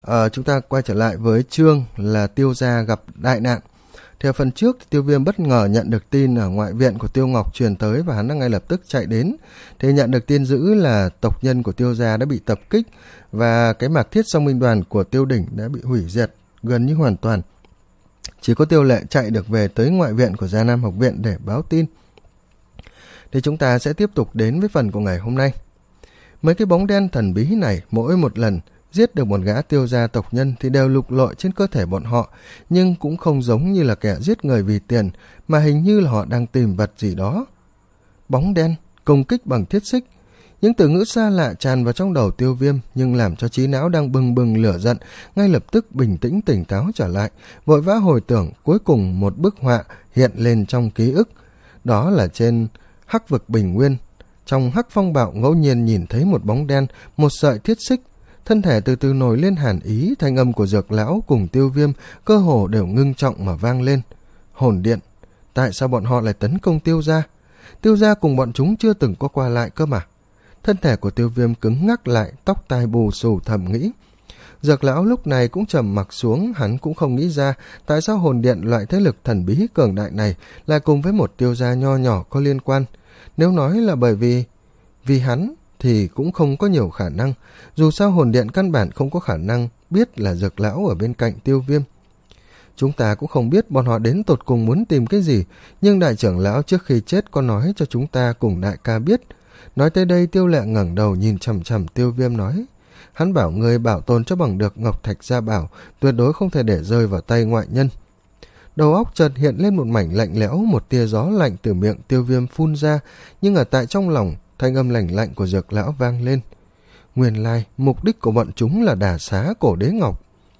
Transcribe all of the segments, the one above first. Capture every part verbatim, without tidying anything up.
À, chúng ta quay trở lại với chương là Tiêu gia gặp đại nạn. Theo phần trước, Tiêu Viêm bất ngờ nhận được tin ở ngoại viện của Tiêu Ngọc truyền tới và hắn đã ngay lập tức chạy đến. Thế nhận được tin dữ là tộc nhân của Tiêu gia đã bị tập kích và cái mạc thiết song binh đoàn của Tiêu Đỉnh đã bị hủy diệt gần như hoàn toàn. Chỉ có Tiêu Lệ chạy được về tới ngoại viện của Già Nam học viện để báo tin. Thì chúng ta sẽ tiếp tục đến với phần của ngày hôm nay. Mấy cái bóng đen thần bí này mỗi một lần giết được một gã Tiêu gia tộc nhân thì đều lục lọi trên cơ thể bọn họ, nhưng cũng không giống như là kẻ giết người vì tiền, mà hình như là họ đang tìm vật gì đó. Bóng đen, công kích bằng thiết xích. Những từ ngữ xa lạ tràn vào trong đầu Tiêu Viêm, nhưng làm cho trí não đang bừng bừng lửa giận ngay lập tức bình tĩnh tỉnh táo trở lại, vội vã hồi tưởng. Cuối cùng một bức họa hiện lên trong ký ức. Đó là trên Hắc vực Bình Nguyên, trong Hắc Phong Bạo ngẫu nhiên nhìn thấy một bóng đen, một sợi thiết xích. Thân thể từ từ nổi lên hàn ý, thanh âm của Dược lão cùng Tiêu Viêm cơ hồ đều ngưng trọng mà vang lên. Hồn điện, tại sao bọn họ lại tấn công Tiêu gia? Tiêu gia cùng bọn chúng chưa từng có qua lại cơ mà. Thân thể của Tiêu Viêm cứng ngắc lại, tóc tai bù xù thầm nghĩ. Dược lão lúc này cũng trầm mặc xuống, hắn cũng không nghĩ ra tại sao hồn điện, loại thế lực thần bí cường đại này, lại cùng với một Tiêu gia nho nhỏ có liên quan. Nếu nói là bởi vì vì hắn thì cũng không có nhiều khả năng, dù sao hồn điện căn bản không có khả năng biết là Dược lão ở bên cạnh Tiêu Viêm. Chúng ta cũng không biết bọn họ đến tột cùng muốn tìm cái gì, nhưng đại trưởng lão trước khi chết có nói cho chúng ta cùng đại ca biết. Nói tới đây, Tiêu Lệ ngẩng đầu nhìn chằm chằm Tiêu Viêm nói, hắn bảo người bảo tồn cho bằng được Ngọc Thạch Gia Bảo, tuyệt đối không thể để rơi vào tay ngoại nhân. Đầu óc chợt hiện lên một mảnh lạnh lẽo, một tia gió lạnh từ miệng Tiêu Viêm phun ra, nhưng ở tại trong lòng, thanh âm lạnh lạnh của Dược lão vang lên. Nguyên lai, mục đích của bọn chúng là đả xá cổ đế ngọc.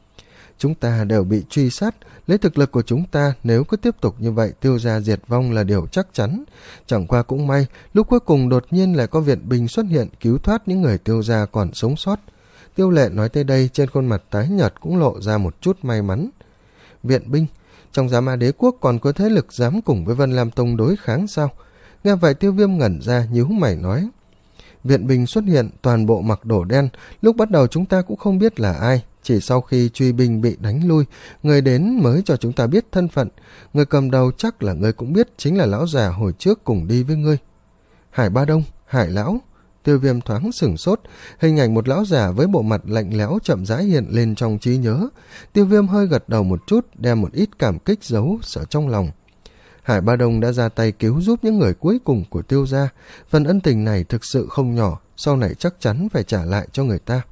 Chúng ta đều bị truy sát, lấy thực lực của chúng ta nếu cứ tiếp tục như vậy, Tiêu gia diệt vong là điều chắc chắn. Chẳng qua cũng may, lúc cuối cùng đột nhiên lại có viện binh xuất hiện cứu thoát những người Tiêu gia còn sống sót. Tiêu Lệ nói tới đây, trên khuôn mặt tái nhợt cũng lộ ra một chút may mắn. Viện binh? Trong Giá Ma Đế quốc còn có thế lực dám cùng với Vân Lam Tông đối kháng sao? Nghe vậy Tiêu Viêm ngẩn ra, nhíu mày nói. Viện binh xuất hiện, toàn bộ mặc đồ đen, lúc bắt đầu chúng ta cũng không biết là ai. Chỉ sau khi truy binh bị đánh lui, người đến mới cho chúng ta biết thân phận. Người cầm đầu chắc là người cũng biết, chính là lão già hồi trước cùng đi với ngươi. Hải Ba Đông, Hải lão. Tiêu Viêm thoáng sửng sốt, hình ảnh một lão già với bộ mặt lạnh lẽo chậm rãi hiện lên trong trí nhớ. Tiêu Viêm hơi gật đầu một chút, đem một ít cảm kích giấu ở trong lòng. Hải Ba Đông đã ra tay cứu giúp những người cuối cùng của Tiêu gia, phần ân tình này thực sự không nhỏ, sau này chắc chắn phải trả lại cho người ta.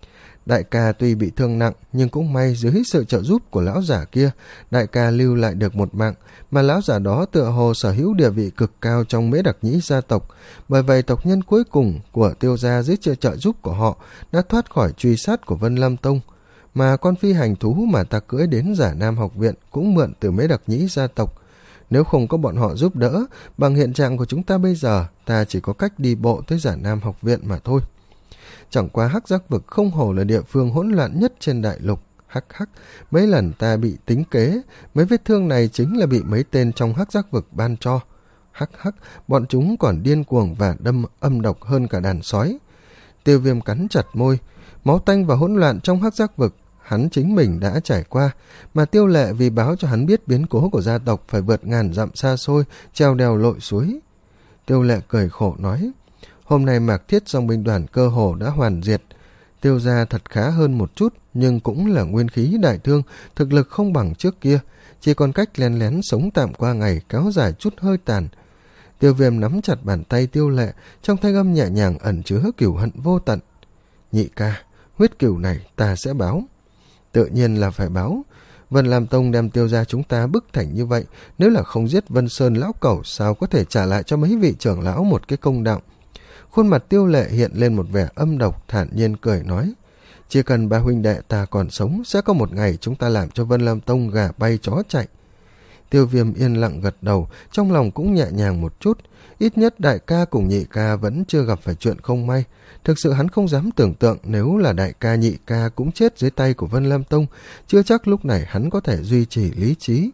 Đại ca tuy bị thương nặng, nhưng cũng may dưới sự trợ giúp của lão giả kia, đại ca lưu lại được một mạng, mà lão giả đó tựa hồ sở hữu địa vị cực cao trong Mễ Đặc Nhĩ gia tộc. Bởi vậy tộc nhân cuối cùng của Tiêu gia dưới sự trợ giúp của họ đã thoát khỏi truy sát của Vân Lam Tông, mà con phi hành thú mà ta cưỡi đến Giả Nam học viện cũng mượn từ Mễ Đặc Nhĩ gia tộc. Nếu không có bọn họ giúp đỡ, bằng hiện trạng của chúng ta bây giờ, ta chỉ có cách đi bộ tới Giả Nam học viện mà thôi. Chẳng qua Hắc Giác vực không hổ là địa phương hỗn loạn nhất trên đại lục. Hắc hắc, mấy lần ta bị tính kế, mấy vết thương này chính là bị mấy tên trong Hắc Giác vực ban cho. Hắc hắc, bọn chúng còn điên cuồng và đâm âm độc hơn cả đàn sói. Tiêu Viêm cắn chặt môi, máu tanh và hỗn loạn trong Hắc Giác vực hắn chính mình đã trải qua, mà Tiêu Lệ vì báo cho hắn biết biến cố của gia tộc phải vượt ngàn dặm xa xôi, treo đèo lội suối. Tiêu Lệ cười khổ nói, hôm nay Mạc Thiết dòng binh đoàn cơ hồ đã hoàn diệt. Tiêu gia thật khá hơn một chút, nhưng cũng là nguyên khí đại thương, thực lực không bằng trước kia, chỉ còn cách lén lén sống tạm qua ngày, kéo dài chút hơi tàn. Tiêu Viêm nắm chặt bàn tay Tiêu Lệ, trong thanh âm nhẹ nhàng ẩn chứa cửu hận vô tận. Nhị ca, huyết cửu này ta sẽ báo. Tự nhiên là phải báo. Vân Lam Tông đem Tiêu gia chúng ta bức thành như vậy, nếu là không giết Vân Sơn lão cẩu, sao có thể trả lại cho mấy vị trưởng lão một cái công đạo. Khuôn mặt Tiêu Lệ hiện lên một vẻ âm độc, thản nhiên cười nói, chỉ cần ba huynh đệ ta còn sống, sẽ có một ngày chúng ta làm cho Vân Lam Tông gà bay chó chạy. Tiêu Viêm yên lặng gật đầu, trong lòng cũng nhẹ nhàng một chút. Ít nhất đại ca cùng nhị ca vẫn chưa gặp phải chuyện không may. Thực sự hắn không dám tưởng tượng nếu là đại ca nhị ca cũng chết dưới tay của Vân Lam Tông, chưa chắc lúc này hắn có thể duy trì lý trí.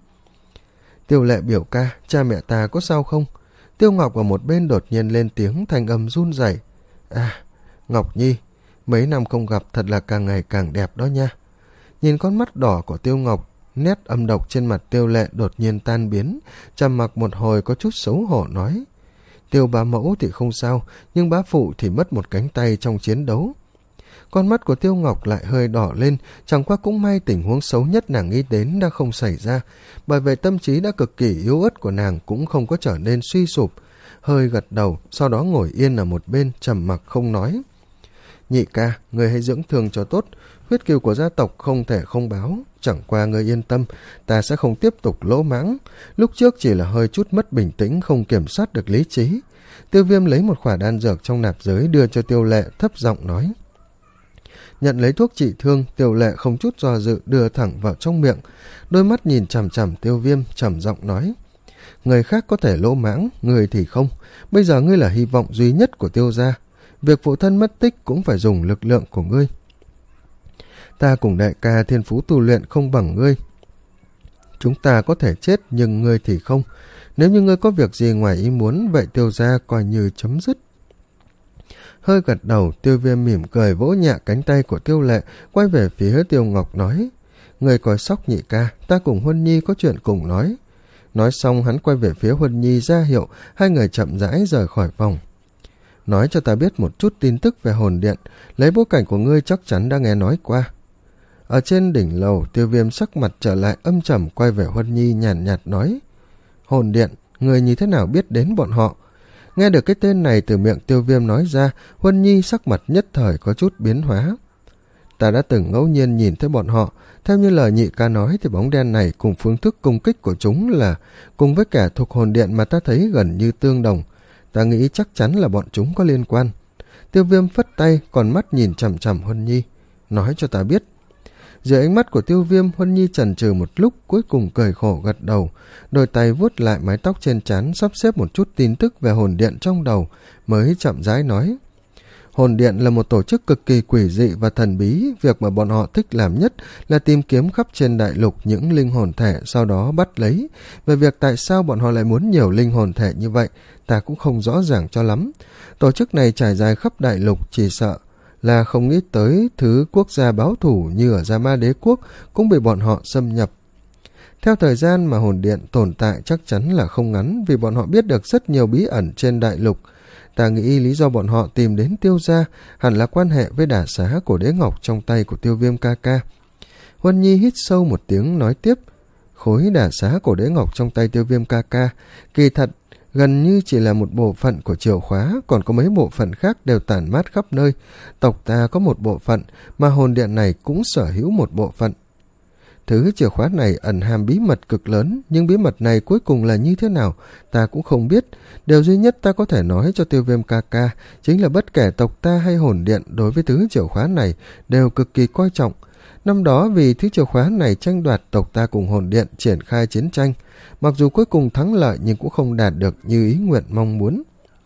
Tiêu Lệ biểu ca, cha mẹ ta có sao không? Tiêu Ngọc ở một bên đột nhiên lên tiếng, thanh âm run rẩy. À, Ngọc Nhi, mấy năm không gặp thật là càng ngày càng đẹp đó nha. Nhìn con mắt đỏ của Tiêu Ngọc, nét âm độc trên mặt Tiêu Lệ đột nhiên tan biến, trầm mặc một hồi có chút xấu hổ nói: Tiêu bá mẫu thì không sao, nhưng bá phụ thì mất một cánh tay trong chiến đấu. Con mắt của Tiêu Ngọc lại hơi đỏ lên, chẳng qua cũng may tình huống xấu nhất nàng nghĩ đến đã không xảy ra, bởi vậy tâm trí đã cực kỳ yếu ớt của nàng cũng không có trở nên suy sụp, hơi gật đầu, sau đó ngồi yên ở một bên trầm mặc không nói. Nhị ca, người hãy dưỡng thương cho tốt, huyết kiều của gia tộc không thể không báo, chẳng qua người yên tâm, ta sẽ không tiếp tục lỗ mãng, lúc trước chỉ là hơi chút mất bình tĩnh, không kiểm soát được lý trí. Tiêu Viêm lấy một khỏa đan dược trong nạp giới đưa cho Tiêu Lệ, thấp giọng nói. Nhận lấy thuốc trị thương, Tiêu Lệ không chút do dự đưa thẳng vào trong miệng, đôi mắt nhìn chằm chằm Tiêu Viêm, trầm giọng nói: Người khác có thể lỗ mãng, người thì không, bây giờ ngươi là hy vọng duy nhất của Tiêu gia, việc phụ thân mất tích cũng phải dùng lực lượng của ngươi. Ta cùng đại ca thiên phú tu luyện không bằng ngươi, chúng ta có thể chết nhưng ngươi thì không, nếu như ngươi có việc gì ngoài ý muốn, vậy Tiêu gia coi như chấm dứt. Hơi gật đầu, Tiêu Viêm mỉm cười vỗ nhẹ cánh tay của Tiêu Lệ, quay về phía Tiêu Ngọc nói: Người coi sóc nhị ca, ta cùng Huân Nhi có chuyện cùng nói. Nói xong hắn quay về phía Huân Nhi ra hiệu, hai người chậm rãi rời khỏi phòng. Nói cho ta biết một chút tin tức về hồn điện, lấy bối cảnh của ngươi chắc chắn đã nghe nói qua. Ở trên đỉnh lầu, Tiêu Viêm sắc mặt trở lại âm trầm, quay về Huân Nhi nhàn nhạt, nhạt nói: Hồn điện, người như thế nào biết đến bọn họ? Nghe được cái tên này từ miệng Tiêu Viêm nói ra, Huân Nhi sắc mặt nhất thời có chút biến hóa. Ta đã từng ngẫu nhiên nhìn thấy bọn họ, theo như lời nhị ca nói thì bóng đen này cùng phương thức công kích của chúng là cùng với kẻ thuộc hồn điện mà ta thấy gần như tương đồng. Ta nghĩ chắc chắn là bọn chúng có liên quan. Tiêu Viêm phất tay, còn mắt nhìn chằm chằm Huân Nhi. Nói cho ta biết. Dưới ánh mắt của Tiêu Viêm, Huân Nhi chần chừ một lúc, cuối cùng cười khổ gật đầu, đôi tay vuốt lại mái tóc trên trán, sắp xếp một chút tin tức về hồn điện trong đầu, mới chậm rãi nói: Hồn điện là một tổ chức cực kỳ quỷ dị và thần bí, việc mà bọn họ thích làm nhất là tìm kiếm khắp trên đại lục những linh hồn thể, sau đó bắt lấy. Về việc tại sao bọn họ lại muốn nhiều linh hồn thể như vậy, ta cũng không rõ ràng cho lắm. Tổ chức này trải dài khắp đại lục, chỉ sợ là không nghĩ tới thứ quốc gia báo thủ như ở Gia Ma Đế Quốc cũng bị bọn họ xâm nhập. Theo thời gian mà hồn điện tồn tại chắc chắn là không ngắn, vì bọn họ biết được rất nhiều bí ẩn trên đại lục. Ta nghĩ lý do bọn họ tìm đến Tiêu gia hẳn là quan hệ với đả xá của đế ngọc trong tay của Tiêu Viêm ca ca. Huân Nhi hít sâu một tiếng nói tiếp: Khối đả xá của đế ngọc trong tay Tiêu Viêm ca ca kỳ thật gần như chỉ là một bộ phận của chìa khóa, còn có mấy bộ phận khác đều tản mát khắp nơi. Tộc ta có một bộ phận, mà hồn điện này cũng sở hữu một bộ phận. Thứ chìa khóa này ẩn hàm bí mật cực lớn, nhưng bí mật này cuối cùng là như thế nào, ta cũng không biết. Điều duy nhất ta có thể nói cho Tiêu Viêm ca ca chính là bất kể tộc ta hay hồn điện đối với thứ chìa khóa này đều cực kỳ coi trọng. Năm đó vì thứ chìa khóa này tranh đoạt, tộc ta cùng hồn điện triển khai chiến tranh, mặc dù cuối cùng thắng lợi nhưng cũng không đạt được như ý nguyện mong muốn.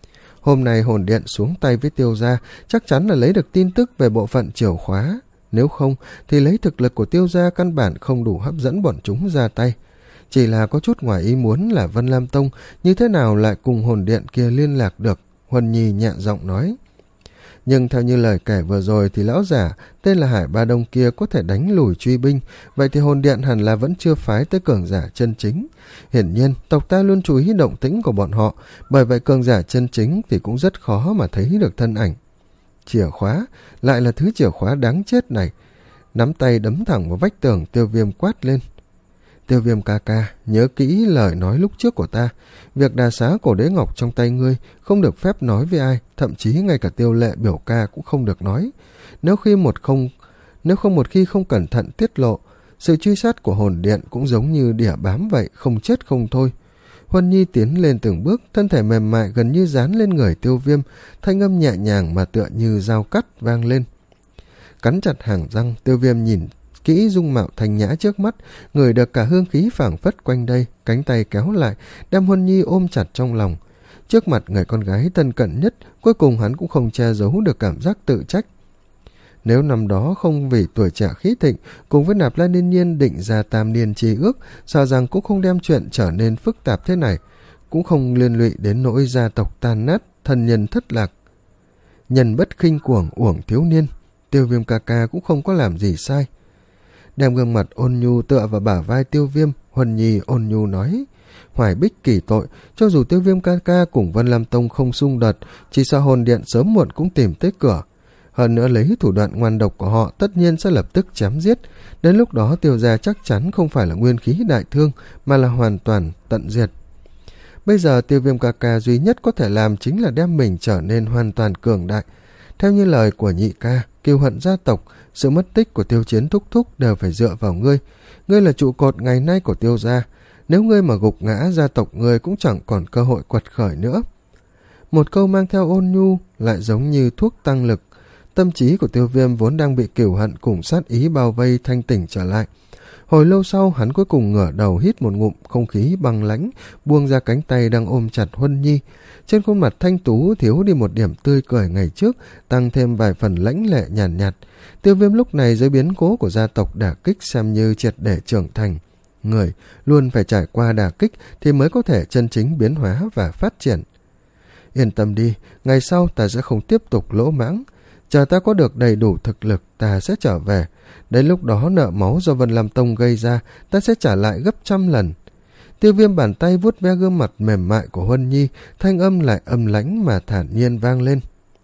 Hôm nay hồn điện xuống tay với Tiêu gia chắc chắn là lấy được tin tức về bộ phận chìa khóa, nếu không thì lấy thực lực của Tiêu gia căn bản không đủ hấp dẫn bọn chúng ra tay. Chỉ là có chút ngoài ý muốn là Vân Lam Tông như thế nào lại cùng hồn điện kia liên lạc được. Huân Nhi nhẹ giọng nói: Nhưng theo như lời kể vừa rồi thì lão giả tên là Hải Ba Đông kia có thể đánh lùi truy binh, vậy thì hồn điện hẳn là vẫn chưa phái tới cường giả chân chính. Hiển nhiên tộc ta luôn chú ý động tĩnh của bọn họ, bởi vậy cường giả chân chính thì cũng rất khó mà thấy được thân ảnh. Chìa khóa, lại là thứ chìa khóa đáng chết này. Nắm tay đấm thẳng vào vách tường, Tiêu Viêm quát lên: Tiêu Viêm ca ca, nhớ kỹ lời nói lúc trước của ta. Việc đà xá cổ đế ngọc trong tay ngươi không được phép nói với ai, thậm chí ngay cả Tiêu Lệ biểu ca cũng không được nói. Nếu khi một không nếu không một khi không cẩn thận tiết lộ, sự truy sát của hồn điện cũng giống như đỉa bám vậy, không chết không thôi. Huân Nhi tiến lên từng bước, thân thể mềm mại gần như dán lên người Tiêu Viêm, thanh âm nhẹ nhàng mà tựa như dao cắt vang lên. Cắn chặt hàm răng, Tiêu Viêm nhìn kỹ dung mạo thanh nhã trước mắt, ngửi được cả hương khí phảng phất quanh đây, cánh tay kéo lại, đem Huân Nhi ôm chặt trong lòng. Trước mặt người con gái thân cận nhất, cuối cùng hắn cũng không che giấu được cảm giác tự trách. Nếu năm đó không vì tuổi trẻ khí thịnh, cùng với Nạp Lan Niên Nhiên định ra tam niên chi ước, sợ rằng cũng không đem chuyện trở nên phức tạp thế này, cũng không liên lụy đến nỗi gia tộc tan nát, thân nhân thất lạc. Nhân bất khinh cuồng, uổng thiếu niên, Tiêu Viêm ca ca cũng không có làm gì sai. đem gương mặt ôn nhu tựa vào bả vai Tiêu Viêm. Huân Nhi ôn nhu nói: Hoài Bích kỳ tội, cho dù Tiêu Viêm ca ca cùng Vân Lam Tông không xung đột, chỉ sợ hồn điện sớm muộn cũng tìm tới cửa. Hơn nữa lấy thủ đoạn ngoan độc của họ tất nhiên sẽ lập tức chém giết. Đến lúc đó Tiêu gia chắc chắn không phải là nguyên khí đại thương, mà là hoàn toàn tận diệt. Bây giờ Tiêu Viêm ca ca duy nhất có thể làm chính là đem mình trở nên hoàn toàn cường đại. Theo như lời của nhị ca, kiêu hận gia tộc, sự mất tích của Tiêu Chiến thúc thúc đều phải dựa vào ngươi. Ngươi là trụ cột ngày nay của Tiêu gia. Nếu ngươi mà gục ngã, gia tộc ngươi cũng chẳng còn cơ hội quật khởi nữa. Một câu mang theo ôn nhu, lại giống như thuốc tăng lực. Tâm trí của Tiêu Viêm vốn đang bị cửu hận cùng sát ý bao vây thanh tỉnh trở lại. Hồi lâu sau, hắn cuối cùng ngửa đầu hít một ngụm không khí băng lãnh, buông ra cánh tay đang ôm chặt Huân Nhi. Trên khuôn mặt thanh tú thiếu đi một điểm tươi cười ngày trước, tăng thêm vài phần lãnh lệ nhàn nhạt, nhạt. Tiêu Viêm lúc này dưới biến cố của gia tộc đả kích xem như triệt để trưởng thành. Người luôn phải trải qua đả kích thì mới có thể chân chính biến hóa và phát triển. Yên tâm đi, ngày sau ta sẽ không tiếp tục lỗ mãng. Chờ ta có được đầy đủ thực lực, ta sẽ trở về. Đến lúc đó nợ máu do Vân Lam Tông gây ra, ta sẽ trả lại gấp trăm lần. Tiêu Viêm bàn tay vuốt ve gương mặt mềm mại của Huân Nhi, thanh âm lại âm lãnh mà thản nhiên vang lên.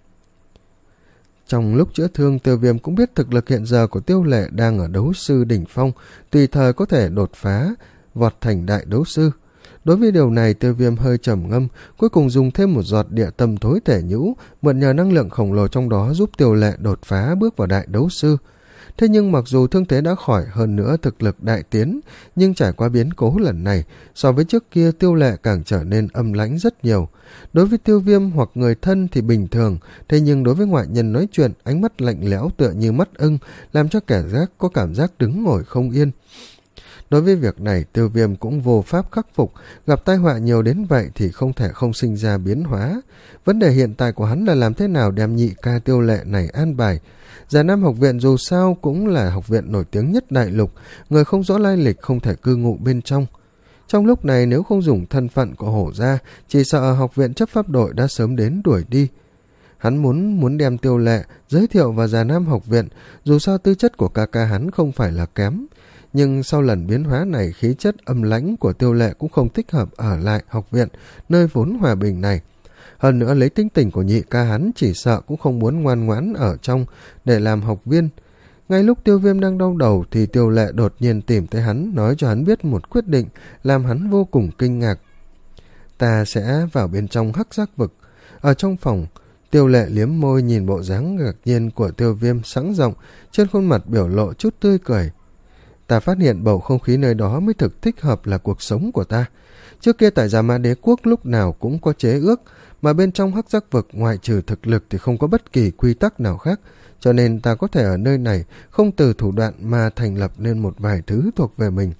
Trong lúc chữa thương, Tiêu Viêm cũng biết thực lực hiện giờ của Tiêu Lệ đang ở đấu sư đỉnh phong, tùy thời có thể đột phá, vọt thành đại đấu sư. Đối với điều này, Tiêu Viêm hơi trầm ngâm, cuối cùng dùng thêm một giọt địa tâm thối thể nhũ, mượn nhờ năng lượng khổng lồ trong đó giúp Tiêu Lệ đột phá bước vào đại đấu sư. Thế nhưng mặc dù thương thế đã khỏi, hơn nữa thực lực đại tiến, nhưng trải qua biến cố lần này, so với trước kia Tiêu Lệ càng trở nên âm lãnh rất nhiều. Đối với Tiêu Viêm hoặc người thân thì bình thường, thế nhưng đối với ngoại nhân nói chuyện, ánh mắt lạnh lẽo tựa như mắt ưng, làm cho kẻ giác có cảm giác đứng ngồi không yên. Đối với việc này, Tiêu Viêm cũng vô pháp khắc phục, gặp tai họa nhiều đến vậy thì không thể không sinh ra biến hóa. Vấn đề hiện tại của hắn là làm thế nào đem nhị ca Tiêu Lệ này an bài. Già Nam học viện dù sao cũng là học viện nổi tiếng nhất đại lục, người không rõ lai lịch không thể cư ngụ bên trong. Trong lúc này nếu không dùng thân phận của hổ gia, chỉ sợ học viện chấp pháp đội đã sớm đến đuổi đi. Hắn muốn muốn đem Tiêu Lệ giới thiệu vào Già Nam học viện, dù sao tư chất của ca ca hắn không phải là kém. Nhưng sau lần biến hóa này, khí chất âm lãnh của Tiêu Lệ cũng không thích hợp ở lại học viện, nơi vốn hòa bình này. Hơn nữa lấy tính tình của nhị ca hắn chỉ sợ cũng không muốn ngoan ngoãn ở trong để làm học viên. Ngay lúc Tiêu Viêm đang đau đầu thì Tiêu Lệ đột nhiên tìm tới hắn, nói cho hắn biết một quyết định làm hắn vô cùng kinh ngạc. Ta sẽ vào bên trong hắc giác vực. Ở trong phòng, Tiêu Lệ liếm môi nhìn bộ dáng ngạc nhiên của Tiêu Viêm sẵn rộng, trên khuôn mặt biểu lộ chút tươi cười. Ta phát hiện bầu không khí nơi đó mới thực thích hợp là cuộc sống của ta. Trước kia tại Già Ma Đế Quốc lúc nào cũng có chế ước, mà bên trong hắc giác vực ngoại trừ thực lực thì không có bất kỳ quy tắc nào khác, cho nên ta có thể ở nơi này không từ thủ đoạn mà thành lập nên một vài thứ thuộc về mình.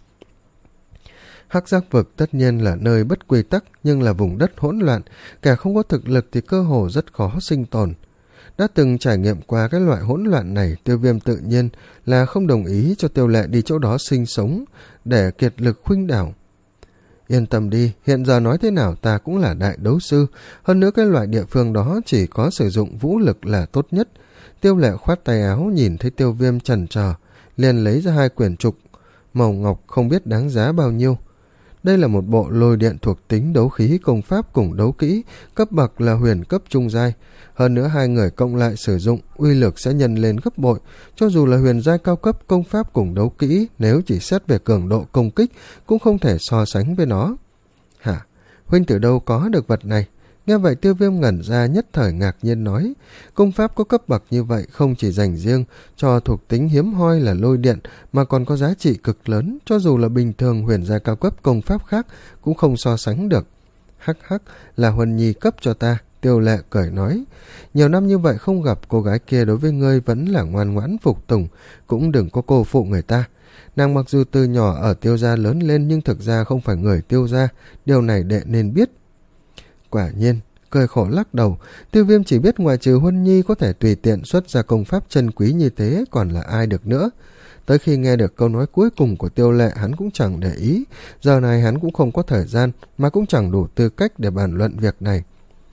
Hắc giác vực tất nhiên là nơi bất quy tắc, nhưng là vùng đất hỗn loạn, kẻ không có thực lực thì cơ hồ rất khó sinh tồn. Đã từng trải nghiệm qua cái loại hỗn loạn này, Tiêu Viêm tự nhiên là không đồng ý cho Tiêu Lệ đi chỗ đó sinh sống để kiệt lực khuynh đảo. Yên tâm đi, hiện giờ nói thế nào ta cũng là đại đấu sư, hơn nữa cái loại địa phương đó chỉ có sử dụng vũ lực là tốt nhất. Tiêu Lệ khoát tay áo, nhìn thấy Tiêu Viêm chần chờ, liền lấy ra hai quyển trục màu ngọc không biết đáng giá bao nhiêu. Đây là một bộ lôi điện thuộc tính đấu khí công pháp cùng đấu kỹ, cấp bậc là huyền cấp trung giai. Hơn nữa hai người cộng lại sử dụng, uy lực sẽ nhân lên gấp bội. Cho dù là huyền giai cao cấp công pháp cùng đấu kỹ, nếu chỉ xét về cường độ công kích, cũng không thể so sánh với nó. Hả? Huynh từ đâu có được vật này? Nghe vậy Tiêu Viêm ngẩn ra, nhất thời ngạc nhiên nói, công pháp có cấp bậc như vậy không chỉ dành riêng cho thuộc tính hiếm hoi là lôi điện, mà còn có giá trị cực lớn, cho dù là bình thường huyền giai cao cấp công pháp khác cũng không so sánh được. Hắc hắc, là Huân Nhi cấp cho ta. Tiêu Lệ cười nói, nhiều năm như vậy không gặp, cô gái kia đối với ngươi vẫn là ngoan ngoãn phục tùng, cũng đừng có cô phụ người ta. Nàng mặc dù từ nhỏ ở Tiêu gia lớn lên nhưng thực ra không phải người Tiêu gia, điều này đệ nên biết. Quả nhiên, cười khổ lắc đầu, Tiêu Viêm chỉ biết ngoại trừ Huân Nhi có thể tùy tiện xuất ra công pháp chân quý như thế, còn là ai được nữa. Tới khi nghe được câu nói cuối cùng của Tiêu Lệ, hắn cũng chẳng để ý, giờ này hắn cũng không có thời gian, mà cũng chẳng đủ tư cách để bàn luận việc này.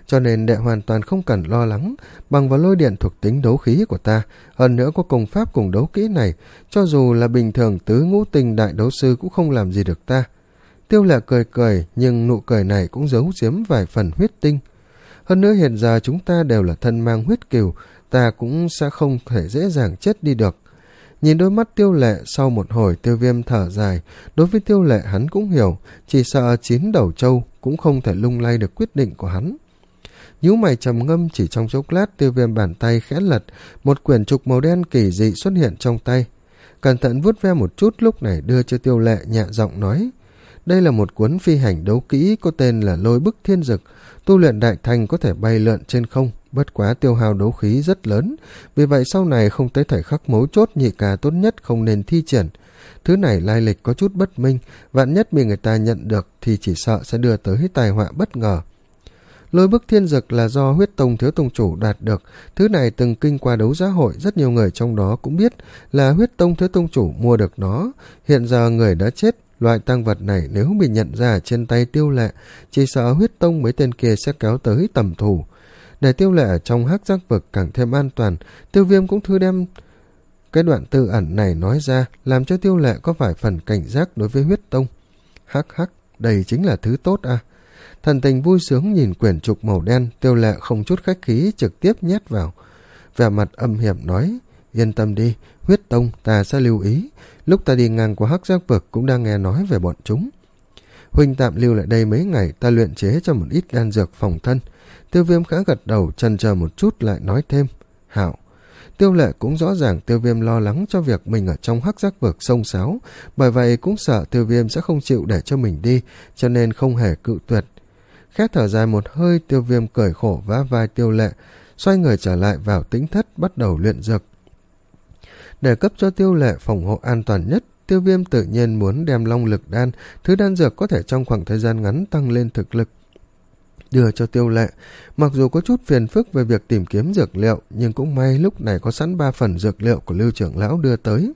cho nên đệ hoàn toàn không cần lo lắng. Bằng vào lôi điện thuộc tính đấu khí của ta, hơn nữa có công pháp cùng đấu kỹ này, cho dù là bình thường tứ ngũ tinh đại đấu sư cũng không làm gì được ta. Tiêu Lệ cười cười, nhưng nụ cười này cũng giấu giếm vài phần huyết tinh. Hơn nữa hiện giờ chúng ta đều là thân mang huyết cừu, ta cũng sẽ không thể dễ dàng chết đi được. Nhìn đôi mắt Tiêu Lệ, sau một hồi Tiêu Viêm thở dài. Đối với Tiêu Lệ hắn cũng hiểu, chỉ sợ chín đầu trâu cũng không thể lung lay được quyết định của hắn. Nhíu mày trầm ngâm, chỉ trong chốc lát Tiêu Viêm bàn tay khẽ lật, một quyển trục màu đen kỳ dị xuất hiện trong tay. Cẩn thận vuốt ve một chút, lúc này đưa cho Tiêu Lệ, nhẹ giọng nói: đây là một cuốn phi hành đấu kỹ có tên là Lôi Bức Thiên Dực, tu luyện đại thành có thể bay lượn trên không, bất quá tiêu hao đấu khí rất lớn, vì vậy sau này không tới thời khắc mấu chốt nhị ca tốt nhất không nên thi triển. Thứ này lai lịch có chút bất minh, vạn nhất bị người ta nhận được thì chỉ sợ sẽ đưa tới tai họa bất ngờ. Lôi Bức Thiên Dực là do Huyết Tông thiếu tông chủ đạt được, thứ này từng kinh qua đấu giá hội, rất nhiều người trong đó cũng biết là Huyết Tông thiếu tông chủ mua được nó. Hiện giờ người đã chết, loại tang vật này nếu bị nhận ra trên tay Tiêu Lệ, chỉ sợ Huyết Tông mấy tên kia sẽ kéo tới tầm thủ. Để Tiêu Lệ ở trong hắc giác vực càng thêm an toàn, Tiêu Viêm cũng thư đem cái đoạn tư ẩn này nói ra, làm cho Tiêu Lệ có vài phần cảnh giác đối với Huyết Tông. Hắc hắc, đây chính là thứ tốt à. Thần tình vui sướng nhìn quyển trục màu đen, Tiêu Lệ không chút khách khí trực tiếp nhét vào. Vẻ mặt âm hiểm nói: yên tâm đi, Huyết Tông ta sẽ lưu ý, lúc ta đi ngang qua hắc giác vực cũng đang nghe nói về bọn chúng. Huynh tạm lưu lại đây mấy ngày, ta luyện chế cho một ít đan dược phòng thân. Tiêu Viêm khẽ gật đầu, chần chờ một chút lại nói thêm: hảo. Tiêu Lệ cũng rõ ràng Tiêu Viêm lo lắng cho việc mình ở trong hắc giác vực xông xáo, bởi vậy cũng sợ Tiêu Viêm sẽ không chịu để cho mình đi, cho nên không hề cự tuyệt. Khẽ thở dài một hơi, Tiêu Viêm cười khổ vá vai Tiêu Lệ, xoay người trở lại vào tĩnh thất bắt đầu luyện dược. Để cấp cho Tiêu Lệ phòng hộ an toàn nhất, Tiêu Viêm tự nhiên muốn đem long lực đan, thứ đan dược có thể trong khoảng thời gian ngắn tăng lên thực lực, đưa cho Tiêu Lệ. Mặc dù có chút phiền phức về việc tìm kiếm dược liệu, nhưng cũng may lúc này có sẵn ba phần dược liệu của Lưu trưởng lão đưa tới.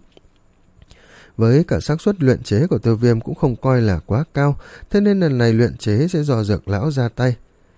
Với cả xác suất luyện chế của Tiêu Viêm cũng không coi là quá cao, thế nên lần này luyện chế sẽ do dược lão ra tay.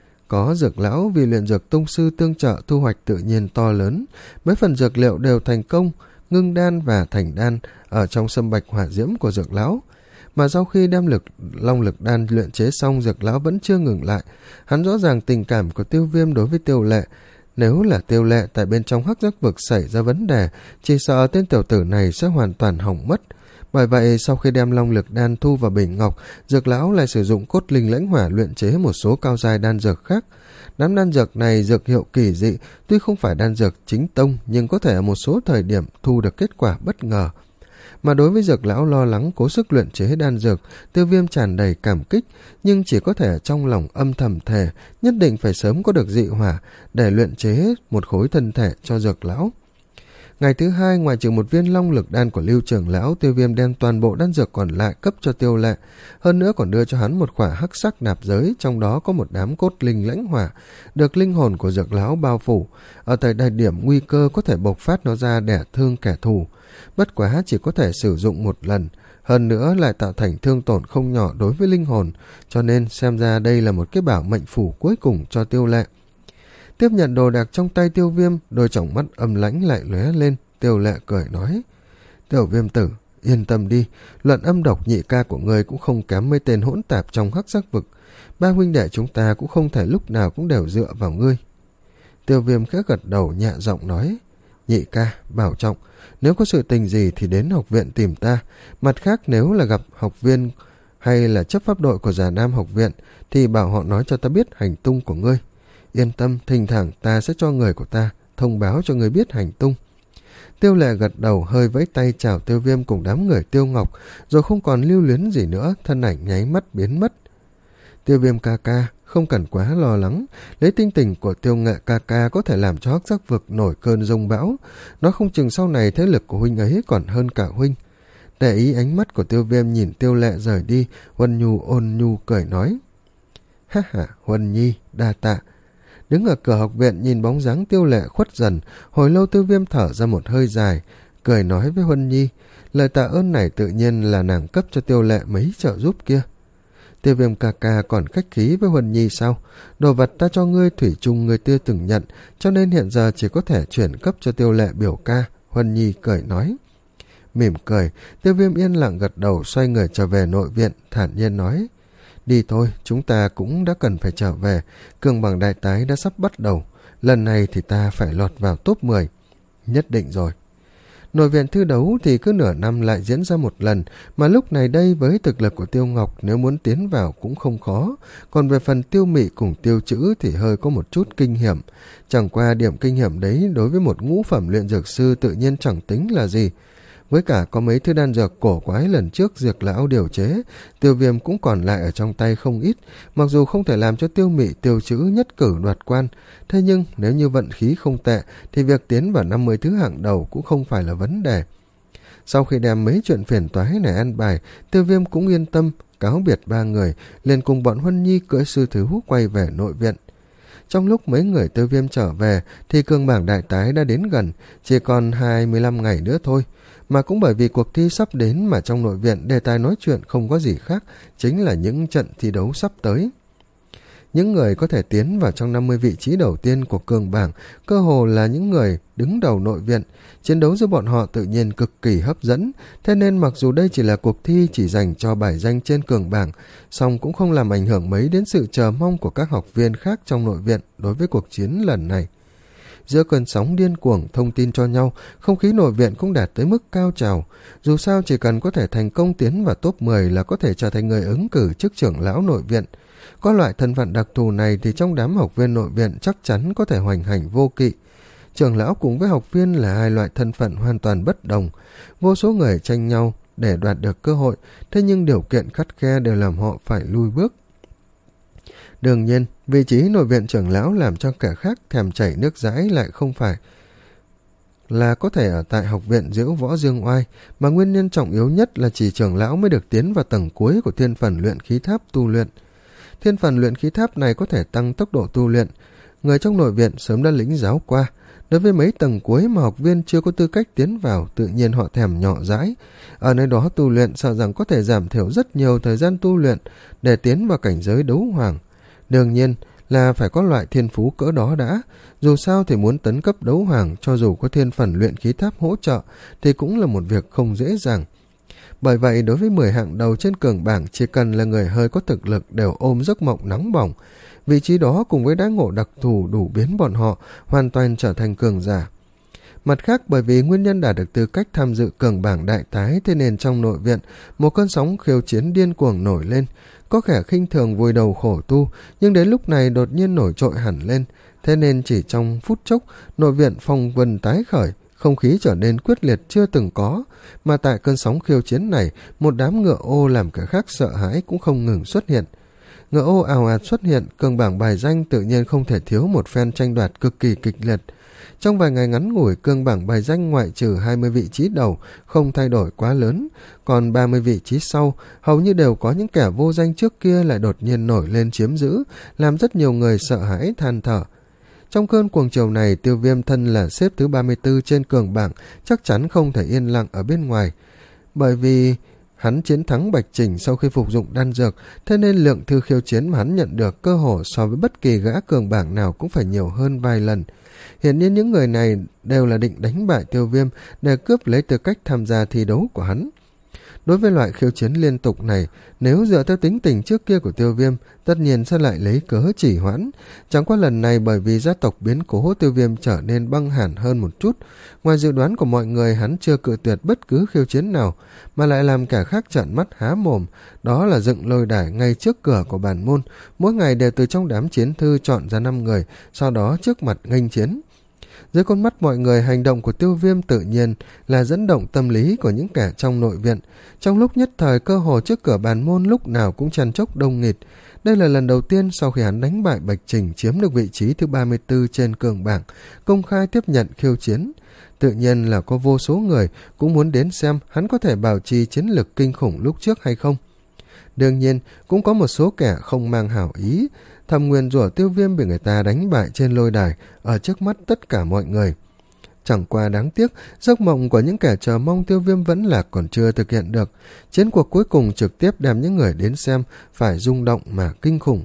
Có dược lão vì luyện dược tông sư tương trợ, thu hoạch tự nhiên to lớn, mấy phần dược liệu đều thành công, ngưng đan và thành đan ở trong sâm bạch hỏa diễm của dược lão. Mà sau khi đem lực long lực đan luyện chế xong, dược lão vẫn chưa ngừng lại. Hắn rõ ràng tình cảm của Tiêu Viêm đối với Tiêu Lệ, nếu là Tiêu Lệ tại bên trong hắc giác vực xảy ra vấn đề, chỉ sợ tên tiểu tử này sẽ hoàn toàn hỏng mất. Bởi vậy sau khi đem long lực đan thu vào bình ngọc, dược lão lại sử dụng cốt linh lãnh hỏa luyện chế một số cao giai đan dược khác. Đám đan dược này dược hiệu kỳ dị, tuy không phải đan dược chính tông, nhưng có thể ở một số thời điểm thu được kết quả bất ngờ. Mà đối với dược lão lo lắng cố sức luyện chế đan dược, Tiêu Viêm tràn đầy cảm kích, nhưng chỉ có thể ở trong lòng âm thầm thề nhất định phải sớm có được dị hỏa để luyện chế một khối thân thể cho dược lão. Ngày thứ hai, ngoài trừ một viên long lực đan của Lưu trưởng lão, Tiêu Viêm đem toàn bộ đan dược còn lại cấp cho Tiêu Lệ, hơn nữa còn đưa cho hắn một khỏa hắc sắc nạp giới, trong đó có một đám cốt linh lãnh hỏa được linh hồn của dược lão bao phủ, ở tại đại điểm nguy cơ có thể bộc phát nó ra để thương kẻ thù. Bất quá chỉ có thể sử dụng một lần, hơn nữa lại tạo thành thương tổn không nhỏ đối với linh hồn, cho nên xem ra đây là một cái bảo mệnh phủ cuối cùng cho Tiêu Lệ. Tiếp nhận đồ đạc trong tay Tiêu Viêm, đôi tròng mắt âm lãnh lại lóe lên. Tiêu Lệ cười nói: Tiểu Viêm tử, yên tâm đi, luận âm độc nhị ca của ngươi cũng không kém mấy tên hỗn tạp trong hắc giác vực. Ba huynh đệ chúng ta cũng không thể lúc nào cũng đều dựa vào ngươi. Tiêu Viêm khẽ gật đầu, nhẹ giọng nói: nhị ca, bảo trọng, nếu có sự tình gì thì đến học viện tìm ta. Mặt khác, nếu là gặp học viên hay là chấp pháp đội của Già Nam học viện thì bảo họ nói cho ta biết hành tung của ngươi. Yên tâm, thỉnh thoảng ta sẽ cho người của ta thông báo cho người biết hành tung. Tiêu Lệ gật đầu, hơi vẫy tay chào Tiêu Viêm cùng đám người Tiêu Ngọc, rồi không còn lưu luyến gì nữa, thân ảnh nháy mắt biến mất. Tiêu Viêm ca ca, không cần quá lo lắng, lấy tinh tình của Tiêu Nghệ ca ca có thể làm cho hắc giác vực nổi cơn giông bão, nó không chừng sau này thế lực của huynh ấy còn hơn cả huynh. Để ý ánh mắt của Tiêu Viêm nhìn Tiêu Lệ rời đi, Huân Nhu ôn nhu cười nói: ha ha, Huân Nhi, đa tạ. Đứng ở cửa học viện nhìn bóng dáng Tiêu Lệ khuất dần, hồi lâu Tiêu Viêm thở ra một hơi dài, cười nói với Huân Nhi, lời tạ ơn này tự nhiên là nàng cấp cho Tiêu Lệ mấy trợ giúp kia. Tiêu Viêm ca ca còn khách khí với Huân Nhi sao? Đồ vật ta cho ngươi thủy chung ngươi chưa từng nhận, cho nên hiện giờ chỉ có thể chuyển cấp cho Tiêu Lệ biểu ca. Huân Nhi cười nói. Mỉm cười, Tiêu Viêm yên lặng gật đầu, xoay người trở về nội viện, thản nhiên nói. Đi thôi, chúng ta cũng đã cần phải trở về. Cương bằng đại tái đã sắp bắt đầu. Lần này thì ta phải lọt vào top mười. Nhất định rồi. Nội viện thư đấu thì cứ nửa năm lại diễn ra một lần, mà lúc này đây với thực lực của Tiêu Ngọc nếu muốn tiến vào cũng không khó. Còn về phần Tiêu Mị cùng Tiêu Chữ thì hơi có một chút kinh hiểm. Chẳng qua điểm kinh hiểm đấy đối với một ngũ phẩm luyện dược sư tự nhiên chẳng tính là gì. Với cả có mấy thứ đan dược cổ quái lần trước Diệp lão điều chế, Tiêu Viêm cũng còn lại ở trong tay không ít, mặc dù không thể làm cho Tiêu Mị Tiêu Chữ nhất cử đoạt quan, thế nhưng nếu như vận khí không tệ thì việc tiến vào năm mươi thứ hạng đầu cũng không phải là vấn đề. Sau khi đem mấy chuyện phiền toái này ăn bài, Tiêu Viêm cũng yên tâm, cáo biệt ba người, liền cùng bọn Huân Nhi cưỡi sư thứ quay về nội viện. Trong lúc mấy người Tiêu Viêm trở về thì cương bảng đại tái đã đến gần, chỉ còn hai mươi lăm ngày nữa thôi. Mà cũng bởi vì cuộc thi sắp đến mà trong nội viện đề tài nói chuyện không có gì khác, chính là những trận thi đấu sắp tới. Những người có thể tiến vào trong năm mươi vị trí đầu tiên của cường bảng cơ hồ là những người đứng đầu nội viện. Chiến đấu giữa bọn họ tự nhiên cực kỳ hấp dẫn, thế nên mặc dù đây chỉ là cuộc thi chỉ dành cho bài danh trên cường bảng, song cũng không làm ảnh hưởng mấy đến sự chờ mong của các học viên khác trong nội viện đối với cuộc chiến lần này. Giữa cơn sóng điên cuồng thông tin cho nhau, không khí nội viện cũng đạt tới mức cao trào. Dù sao chỉ cần có thể thành công tiến vào top mười là có thể trở thành người ứng cử chức trưởng lão nội viện. Có loại thân phận đặc thù này thì trong đám học viên nội viện chắc chắn có thể hoành hành vô kỵ. Trưởng lão cùng với học viên là hai loại thân phận hoàn toàn bất đồng. Vô số người tranh nhau để đoạt được cơ hội, thế nhưng điều kiện khắt khe đều làm họ phải lui bước. Đương nhiên, vị trí nội viện trưởng lão làm cho kẻ khác thèm chảy nước dãi lại không phải là có thể ở tại học viện Diễu Võ Dương Oai, mà nguyên nhân trọng yếu nhất là chỉ trưởng lão mới được tiến vào tầng cuối của thiên phần luyện khí tháp tu luyện. Thiên phần luyện khí tháp này có thể tăng tốc độ tu luyện. Người trong nội viện sớm đã lĩnh giáo qua. Đối với mấy tầng cuối mà học viên chưa có tư cách tiến vào, tự nhiên họ thèm nhỏ dãi. Ở nơi đó tu luyện sợ rằng có thể giảm thiểu rất nhiều thời gian tu luyện để tiến vào cảnh giới đấu hoàng. Đương nhiên là phải có loại thiên phú cỡ đó đã, dù sao thì muốn tấn cấp đấu hoàng cho dù có thiên phần luyện khí tháp hỗ trợ thì cũng là một việc không dễ dàng. Bởi vậy đối với mười hạng đầu trên cường bảng chỉ cần là người hơi có thực lực đều ôm giấc mộng nóng bỏng. Vị trí đó cùng với đãi ngộ đặc thù đủ biến bọn họ hoàn toàn trở thành cường giả. Mặt khác bởi vì nguyên nhân đạt được tư cách tham dự cường bảng đại tái, thế nên trong nội viện một cơn sóng khiêu chiến điên cuồng nổi lên. Có kẻ khinh thường vùi đầu khổ tu, nhưng đến lúc này đột nhiên nổi trội hẳn lên, thế nên chỉ trong phút chốc nội viện phong vân tái khởi, không khí trở nên quyết liệt chưa từng có. Mà tại cơn sóng khiêu chiến này, một đám ngựa ô làm kẻ khác sợ hãi cũng không ngừng xuất hiện. Ngựa ô ào ạt xuất hiện, cường bảng bài danh tự nhiên không thể thiếu một phen tranh đoạt cực kỳ kịch liệt. Trong vài ngày ngắn ngủi, cương bảng bài danh ngoại trừ hai mươi vị trí đầu không thay đổi quá lớn, còn ba mươi vị trí sau hầu như đều có những kẻ vô danh trước kia lại đột nhiên nổi lên chiếm giữ, làm rất nhiều người sợ hãi than thở. Trong cơn cuồng chiều này, Tiêu Viêm thân là xếp thứ ba mươi tư trên cường bảng, chắc chắn không thể yên lặng ở bên ngoài. Bởi vì hắn chiến thắng Bạch Trình sau khi phục dụng đan dược, thế nên lượng thư khiêu chiến mà hắn nhận được cơ hồ so với bất kỳ gã cường bảng nào cũng phải nhiều hơn vài lần. Hiển nhiên những người này đều là định đánh bại Tiêu Viêm để cướp lấy tư cách tham gia thi đấu của hắn. Đối với loại khiêu chiến liên tục này, nếu dựa theo tính tình trước kia của Tiêu Viêm, tất nhiên sẽ lại lấy cớ chỉ hoãn. Chẳng qua lần này bởi vì gia tộc biến cố, Tiêu Viêm trở nên băng hẳn hơn một chút. Ngoài dự đoán của mọi người, hắn chưa cự tuyệt bất cứ khiêu chiến nào, mà lại làm cả khác trợn mắt há mồm. Đó là dựng lôi đài ngay trước cửa của bản môn, mỗi ngày đều từ trong đám chiến thư chọn ra năm người, sau đó trước mặt nghênh chiến. Dưới con mắt mọi người, hành động của Tiêu Viêm tự nhiên là dẫn động tâm lý của những kẻ trong nội viện. Trong lúc nhất thời, cơ hồ trước cửa bàn môn lúc nào cũng chen chúc đông nghịt. Đây là lần đầu tiên sau khi hắn đánh bại Bạch Trình chiếm được vị trí thứ ba mươi tư trên cường bảng, công khai tiếp nhận khiêu chiến. Tự nhiên là có vô số người cũng muốn đến xem hắn có thể bảo trì chiến lực kinh khủng lúc trước hay không. Đương nhiên, cũng có một số kẻ không mang hảo ý, thầm nguyền rủa Tiêu Viêm bị người ta đánh bại trên lôi đài ở trước mắt tất cả mọi người. Chẳng qua đáng tiếc, giấc mộng của những kẻ chờ mong Tiêu Viêm vẫn lạc còn chưa thực hiện được. Chiến cuộc cuối cùng trực tiếp đem những người đến xem phải rung động mà kinh khủng.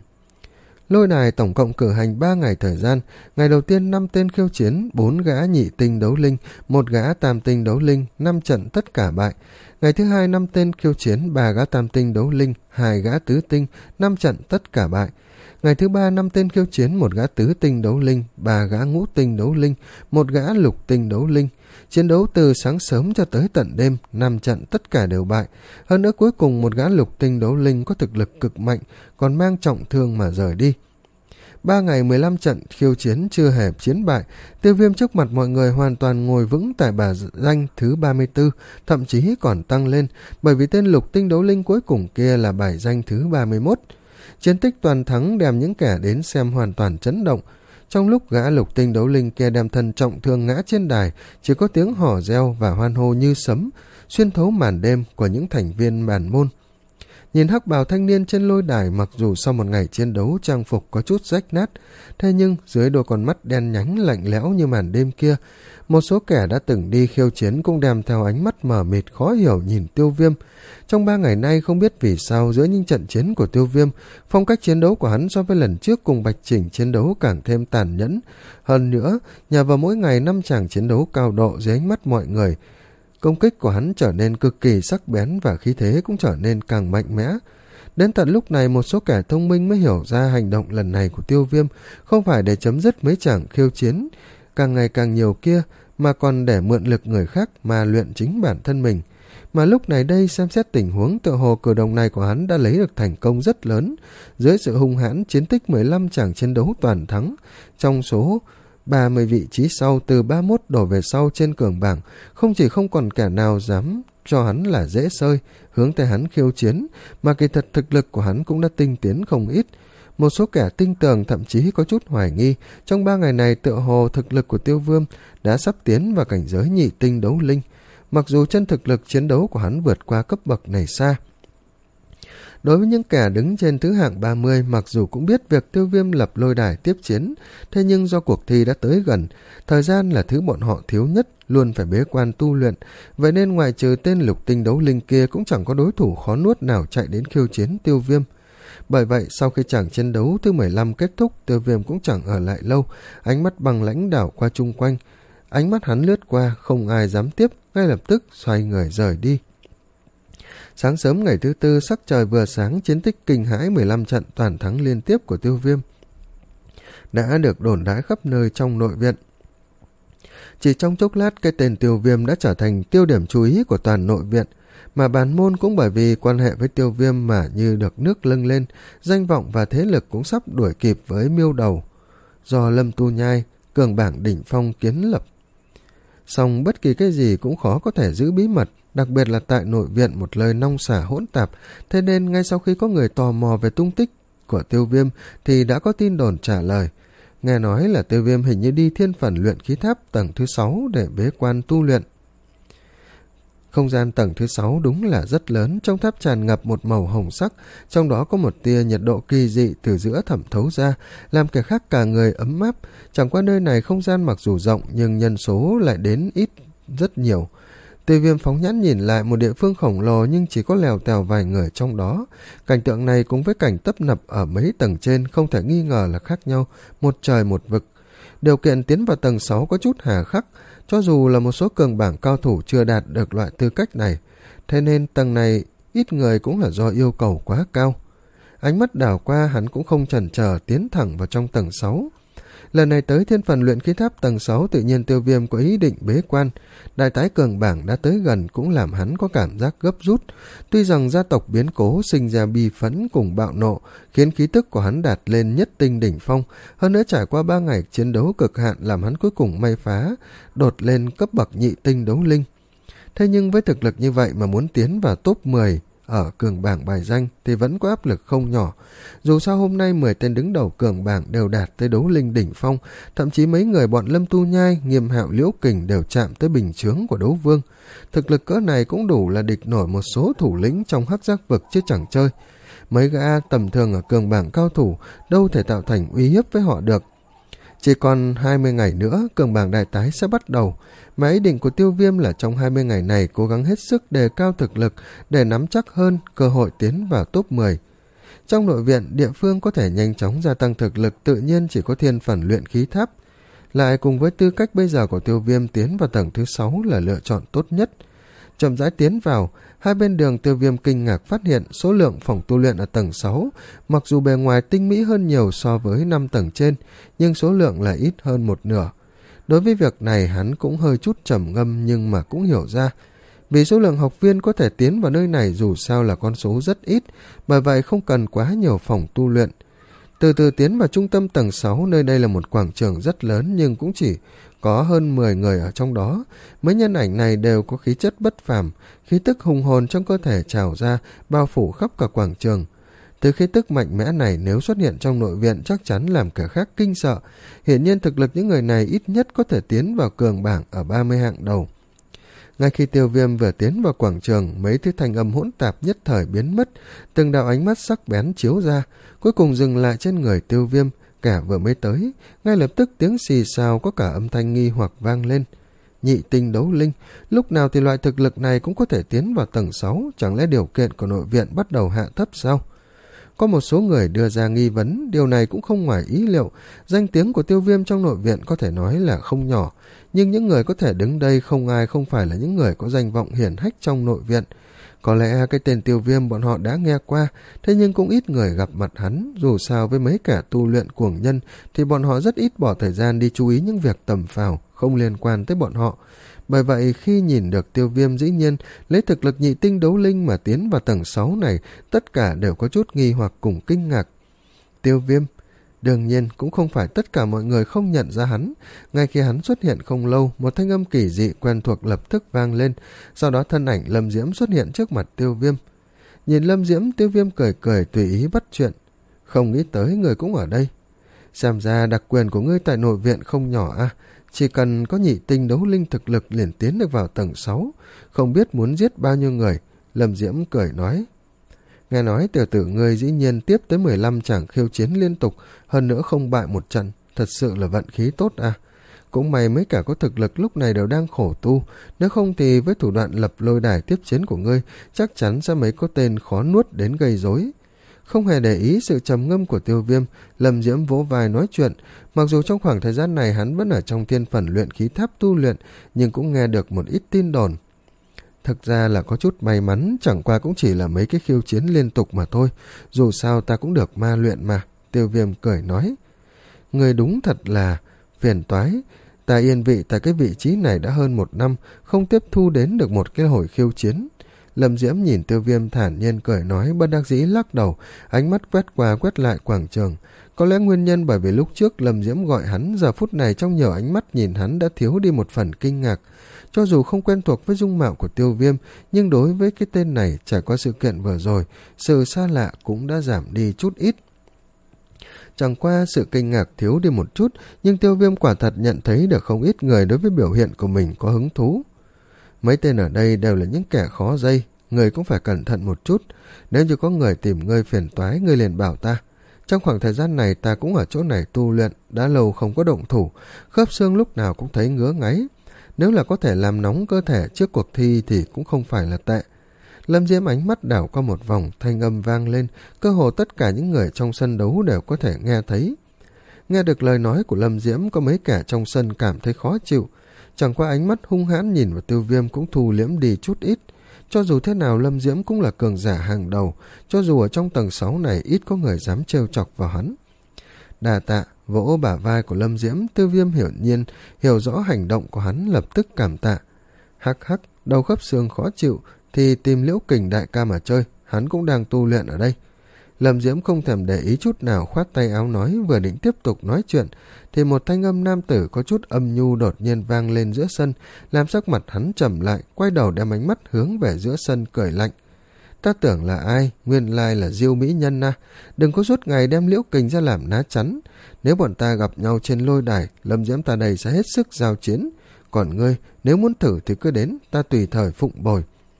Lôi đài tổng cộng cử hành ba ngày thời gian. Ngày đầu tiên năm tên khiêu chiến, bốn gã nhị tinh đấu linh, một gã tam tinh đấu linh, năm trận tất cả bại. Ngày thứ hai năm tên khiêu chiến, ba gã tam tinh đấu linh, hai gã tứ tinh, năm trận tất cả bại. Ngày thứ ba năm tên khiêu chiến, một gã tứ tinh đấu linh, ba gã ngũ tinh đấu linh, một gã lục tinh đấu linh. Chiến đấu từ sáng sớm cho tới tận đêm, năm trận tất cả đều bại. Hơn nữa cuối cùng một gã lục tinh đấu linh có thực lực cực mạnh, còn mang trọng thương mà rời đi. Ba ngày mười lăm trận khiêu chiến chưa hề chiến bại, Tiêu Viêm trước mặt mọi người hoàn toàn ngồi vững tại bài danh thứ ba mươi tư, thậm chí còn tăng lên, bởi vì tên lục tinh đấu linh cuối cùng kia là bài danh thứ ba mươi mốt. Chiến tích toàn thắng đem những kẻ đến xem hoàn toàn chấn động. Trong lúc gã lục tinh đấu linh kia đem thân trọng thương ngã trên đài, chỉ có tiếng hò reo và hoan hô như sấm, xuyên thấu màn đêm của những thành viên bản môn. Nhìn hắc bào thanh niên trên lôi đài, mặc dù sau một ngày chiến đấu trang phục có chút rách nát, thế nhưng dưới đôi con mắt đen nhánh lạnh lẽo như màn đêm kia, một số kẻ đã từng đi khiêu chiến cũng đem theo ánh mắt mờ mịt khó hiểu nhìn Tiêu Viêm. Trong ba ngày nay không biết vì sao giữa những trận chiến của Tiêu Viêm, phong cách chiến đấu của hắn so với lần trước cùng Bạch Chỉnh chiến đấu càng thêm tàn nhẫn. Hơn nữa, nhờ vào mỗi ngày năm tràng chiến đấu cao độ dưới ánh mắt mọi người, công kích của hắn trở nên cực kỳ sắc bén và khí thế cũng trở nên càng mạnh mẽ. Đến tận lúc này một số kẻ thông minh mới hiểu ra hành động lần này của Tiêu Viêm không phải để chấm dứt mấy tràng khiêu chiến càng ngày càng nhiều kia, mà còn để mượn lực người khác mà luyện chính bản thân mình. Mà lúc này đây xem xét tình huống, tựa hồ cử động này của hắn đã lấy được thành công rất lớn. Dưới sự hung hãn chiến tích mười lăm tràng chiến đấu toàn thắng, trong số ba mươi vị trí sau từ ba mươi mốt đổ về sau trên cường bảng, không chỉ không còn kẻ nào dám cho hắn là dễ sơi, hướng tới hắn khiêu chiến, mà kỳ thật thực lực của hắn cũng đã tinh tiến không ít. Một số kẻ tinh tường thậm chí có chút hoài nghi, trong ba ngày này tựa hồ thực lực của Tiêu Viêm đã sắp tiến vào cảnh giới nhị tinh đấu linh, mặc dù chân thực lực chiến đấu của hắn vượt qua cấp bậc này xa. Đối với những kẻ đứng trên thứ hạng ba mươi, mặc dù cũng biết việc Tiêu Viêm lập lôi đài tiếp chiến, thế nhưng do cuộc thi đã tới gần, thời gian là thứ bọn họ thiếu nhất, luôn phải bế quan tu luyện, vậy nên ngoài trừ tên lục tinh đấu linh kia cũng chẳng có đối thủ khó nuốt nào chạy đến khiêu chiến Tiêu Viêm. Bởi vậy, sau khi chàng chiến đấu thứ mười lăm kết thúc, Tiêu Viêm cũng chẳng ở lại lâu, ánh mắt băng lãnh đảo qua chung quanh. Ánh mắt hắn lướt qua, không ai dám tiếp, ngay lập tức xoay người rời đi. Sáng sớm ngày thứ tư, sắc trời vừa sáng, chiến tích kinh hãi mười lăm trận toàn thắng liên tiếp của Tiêu Viêm đã được đồn đãi khắp nơi trong nội viện. Chỉ trong chốc lát, cái tên Tiêu Viêm đã trở thành tiêu điểm chú ý của toàn nội viện, mà bản môn cũng bởi vì quan hệ với Tiêu Viêm mà như được nước lâng lên, danh vọng và thế lực cũng sắp đuổi kịp với Miêu Đầu do Lâm Tu Nhai, cường bảng đỉnh phong kiến lập. Song bất kỳ cái gì cũng khó có thể giữ bí mật, đặc biệt là tại nội viện một lời nong xả hỗn tạp, thế nên ngay sau khi có người tò mò về tung tích của Tiêu Viêm thì đã có tin đồn trả lời. Nghe nói là Tiêu Viêm hình như đi thiên phần luyện khí tháp tầng thứ sáu để bế quan tu luyện. Không gian tầng thứ sáu đúng là rất lớn, trong tháp tràn ngập một màu hồng sắc, trong đó có một tia nhiệt độ kỳ dị từ giữa thẩm thấu ra, làm kẻ khác cả người ấm áp. Chẳng qua nơi này không gian mặc dù rộng nhưng nhân số lại đến ít rất nhiều. Tiêu Viêm phóng nhãn nhìn lại một địa phương khổng lồ nhưng chỉ có lèo tèo vài người trong đó. Cảnh tượng này cùng với cảnh tấp nập ở mấy tầng trên không thể nghi ngờ là khác nhau, một trời một vực. Điều kiện tiến vào tầng sáu có chút hà khắc, cho dù là một số cường bảng cao thủ chưa đạt được loại tư cách này, thế nên tầng này ít người cũng là do yêu cầu quá cao. Ánh mắt đảo qua, hắn cũng không chần chờ tiến thẳng vào trong tầng sáu. Lần này tới thiên phần luyện khí tháp tầng sáu, tự nhiên Tiêu Viêm có ý định bế quan. Đại tái cường bảng đã tới gần cũng làm hắn có cảm giác gấp rút. Tuy rằng gia tộc biến cố sinh ra bi phẫn cùng bạo nộ, khiến khí tức của hắn đạt lên nhất tinh đỉnh phong. Hơn nữa trải qua ba ngày chiến đấu cực hạn làm hắn cuối cùng may phá, đột lên cấp bậc nhị tinh đấu linh. Thế nhưng với thực lực như vậy mà muốn tiến vào top mười ở cường bảng bài danh thì vẫn có áp lực không nhỏ. Dù sao hôm nay mười tên đứng đầu cường bảng đều đạt tới đấu linh đỉnh phong, thậm chí mấy người bọn Lâm Tu Nhai, Nghiêm Hạo, Liễu Kình đều chạm tới bình chướng của đấu vương. Thực lực cỡ này cũng đủ là địch nổi một số thủ lĩnh trong hắc giác vực chứ chẳng chơi. Mấy gã tầm thường ở cường bảng cao thủ đâu thể tạo thành uy hiếp với họ được. Chỉ còn hai mươi ngày nữa, cường bảng đại tái sẽ bắt đầu, mà ý định của Tiêu Viêm là trong hai mươi ngày này cố gắng hết sức đề cao thực lực để nắm chắc hơn cơ hội tiến vào top mười. Trong nội viện, địa phương có thể nhanh chóng gia tăng thực lực tự nhiên chỉ có thiên phần luyện khí tháp. Lại cùng với tư cách bây giờ của Tiêu Viêm, tiến vào tầng thứ sáu là lựa chọn tốt nhất. Chậm rãi tiến vào, hai bên đường Tiêu Viêm kinh ngạc phát hiện số lượng phòng tu luyện ở tầng sáu, mặc dù bề ngoài tinh mỹ hơn nhiều so với năm tầng trên, nhưng số lượng là ít hơn một nửa. Đối với việc này hắn cũng hơi chút trầm ngâm nhưng mà cũng hiểu ra. Vì số lượng học viên có thể tiến vào nơi này dù sao là con số rất ít, bởi vậy không cần quá nhiều phòng tu luyện. Từ từ tiến vào trung tâm tầng sáu, nơi đây là một quảng trường rất lớn nhưng cũng chỉ có hơn mười người ở trong đó. Mấy nhân ảnh này đều có khí chất bất phàm, khí tức hùng hồn trong cơ thể trào ra, bao phủ khắp cả quảng trường. Từ khí tức mạnh mẽ này nếu xuất hiện trong nội viện chắc chắn làm kẻ khác kinh sợ. Hiển nhiên thực lực những người này ít nhất có thể tiến vào cường bảng ở ba mươi hạng đầu. Ngay khi Tiêu Viêm vừa tiến vào quảng trường, mấy thứ thanh âm hỗn tạp nhất thời biến mất, từng đạo ánh mắt sắc bén chiếu ra, cuối cùng dừng lại trên người Tiêu Viêm. Cả vừa mới tới, ngay lập tức tiếng xì xào có cả âm thanh nghi hoặc vang lên. Nhị tinh đấu linh, lúc nào thì loại thực lực này cũng có thể tiến vào tầng sáu, chẳng lẽ điều kiện của nội viện bắt đầu hạ thấp sao? Có một số người đưa ra nghi vấn, điều này cũng không ngoài ý liệu. Danh tiếng của Tiêu Viêm trong nội viện có thể nói là không nhỏ, nhưng những người có thể đứng đây không ai không phải là những người có danh vọng hiển hách trong nội viện. Có lẽ cái tên Tiêu Viêm bọn họ đã nghe qua, thế nhưng cũng ít người gặp mặt hắn. Dù sao với mấy kẻ tu luyện cuồng nhân thì bọn họ rất ít bỏ thời gian đi chú ý những việc tầm phào không liên quan tới bọn họ. Bởi vậy khi nhìn được Tiêu Viêm dĩ nhiên lấy thực lực nhị tinh đấu linh mà tiến vào tầng sáu này, tất cả đều có chút nghi hoặc cùng kinh ngạc. Tiêu Viêm, đương nhiên cũng không phải tất cả mọi người không nhận ra hắn. Ngay khi hắn xuất hiện không lâu, một thanh âm kỳ dị quen thuộc lập tức vang lên, sau đó thân ảnh Lâm Diễm xuất hiện trước mặt Tiêu Viêm. Nhìn Lâm Diễm, Tiêu Viêm cười cười tùy ý bắt chuyện. Không nghĩ tới người cũng ở đây. Xem ra đặc quyền của ngươi tại nội viện không nhỏ à? Chỉ cần có nhị tinh đấu linh thực lực liền tiến được vào tầng sáu, không biết muốn giết bao nhiêu người. Lâm Diễm cười nói. Nghe nói tiểu tử ngươi dĩ nhiên tiếp tới mười lăm tràng khiêu chiến liên tục, hơn nữa không bại một trận, thật sự là vận khí tốt à. Cũng may mấy cả có thực lực lúc này đều đang khổ tu, nếu không thì với thủ đoạn lập lôi đài tiếp chiến của ngươi, chắc chắn sẽ mấy có tên khó nuốt đến gây rối. Không hề để ý sự trầm ngâm của Tiêu Viêm, Lâm Diễm vỗ vai nói chuyện. Mặc dù trong khoảng thời gian này hắn vẫn ở trong thiên phần luyện khí tháp tu luyện, nhưng cũng nghe được một ít tin đồn. Thực ra là có chút may mắn, chẳng qua cũng chỉ là mấy cái khiêu chiến liên tục mà thôi. Dù sao ta cũng được ma luyện mà. Tiêu Viêm cười nói. Người đúng thật là phiền toái. Ta yên vị tại cái vị trí này đã hơn một năm, không tiếp thu đến được một cái hồi khiêu chiến. Lâm Diễm nhìn Tiêu Viêm thản nhiên cười nói, bất đắc dĩ lắc đầu, ánh mắt quét qua quét lại quảng trường. Có lẽ nguyên nhân bởi vì lúc trước Lâm Diễm gọi hắn, giờ phút này trong nhiều ánh mắt nhìn hắn đã thiếu đi một phần kinh ngạc. Cho dù không quen thuộc với dung mạo của Tiêu Viêm, nhưng đối với cái tên này trải qua sự kiện vừa rồi, sự xa lạ cũng đã giảm đi chút ít. Chẳng qua sự kinh ngạc thiếu đi một chút, nhưng Tiêu Viêm quả thật nhận thấy được không ít người đối với biểu hiện của mình có hứng thú. Mấy tên ở đây đều là những kẻ khó dây, người cũng phải cẩn thận một chút. Nếu như có người tìm ngươi phiền toái, ngươi liền bảo ta. Trong khoảng thời gian này ta cũng ở chỗ này tu luyện, đã lâu không có động thủ, khớp xương lúc nào cũng thấy ngứa ngáy. Nếu là có thể làm nóng cơ thể trước cuộc thi thì cũng không phải là tệ. Lâm Diễm ánh mắt đảo qua một vòng, thanh âm vang lên, cơ hồ tất cả những người trong sân đấu đều có thể nghe thấy. Nghe được lời nói của Lâm Diễm, có mấy kẻ trong sân cảm thấy khó chịu. Chẳng qua ánh mắt hung hãn nhìn vào Tiêu Viêm cũng thu liễm đi chút ít. Cho dù thế nào Lâm Diễm cũng là cường giả hàng đầu, cho dù ở trong tầng sáu này ít có người dám trêu chọc vào hắn. Đà tạ, vỗ bả vai của Lâm Diễm, Tiêu Viêm hiểu nhiên, hiểu rõ hành động của hắn lập tức cảm tạ. Hắc hắc, đầu khớp xương khó chịu, thì tìm Liễu Kình đại ca mà chơi, hắn cũng đang tu luyện ở đây. Lâm Diễm không thèm để ý chút nào, khoát tay áo nói, vừa định tiếp tục nói chuyện, thì một thanh âm nam tử có chút âm nhu đột nhiên vang lên giữa sân, làm sắc mặt hắn trầm lại, quay đầu đem ánh mắt hướng về giữa sân cười lạnh. Ta tưởng là ai, nguyên lai là Diêu mỹ nhân à, đừng có suốt ngày đem Liễu Kình ra làm ná chắn. Nếu bọn ta gặp nhau trên lôi đài, Lâm Diễm ta đây sẽ hết sức giao chiến. Còn ngươi, nếu muốn thử thì cứ đến, ta tùy thời phụng bồi.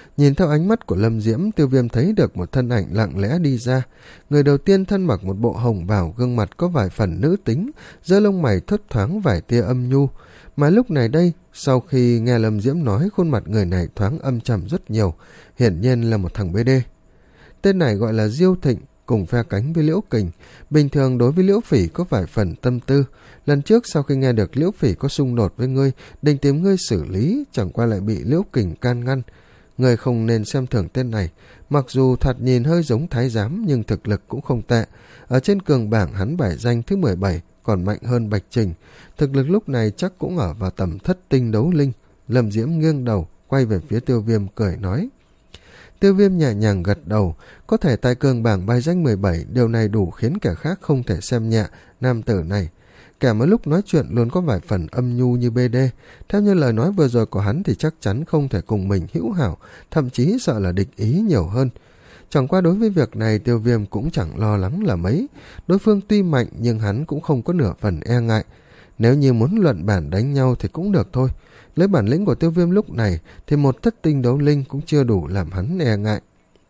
Nhìn theo ánh mắt của Lâm Diễm, Tiêu Viêm thấy được một thân ảnh lặng lẽ đi ra. Người đầu tiên thân mặc một bộ hồng bào, gương mặt có vài phần nữ tính, giữa lông mày thấp thoáng vài tia âm nhu. Mà lúc này đây, sau khi nghe Lâm Diễm nói, khuôn mặt người này thoáng âm trầm rất nhiều, hiển nhiên là một thằng bê đê. Tên này gọi là Diêu Thịnh, cùng phe cánh với Liễu Kình. Bình thường đối với Liễu Phỉ có vài phần tâm tư. Lần trước sau khi nghe được Liễu Phỉ có xung đột với ngươi, định tìm ngươi xử lý, chẳng qua lại bị Liễu Kình can ngăn. Ngươi không nên xem thường tên này, mặc dù thoạt nhìn hơi giống thái giám nhưng thực lực cũng không tệ. Ở trên cường bảng hắn bài danh thứ mười bảy, còn mạnh hơn Bạch Trình. Thực lực lúc này chắc cũng ở vào tầm thất tinh đấu linh. Lâm Diễm nghiêng đầu, quay về phía Tiêu Viêm cười nói. Tiêu Viêm nhẹ nhàng gật đầu, có thể tại cường bảng bài danh mười bảy, điều này đủ khiến kẻ khác không thể xem nhẹ nam tử này. Kẻ mới lúc nói chuyện luôn có vài phần âm nhu như bê đê, theo như lời nói vừa rồi của hắn thì chắc chắn không thể cùng mình hữu hảo, thậm chí sợ là địch ý nhiều hơn. Chẳng qua đối với việc này Tiêu Viêm cũng chẳng lo lắng là mấy, đối phương tuy mạnh nhưng hắn cũng không có nửa phần e ngại. Nếu như muốn luận bản đánh nhau thì cũng được thôi. Lấy bản lĩnh của Tiêu Viêm lúc này thì một thất tinh đấu linh cũng chưa đủ làm hắn e ngại.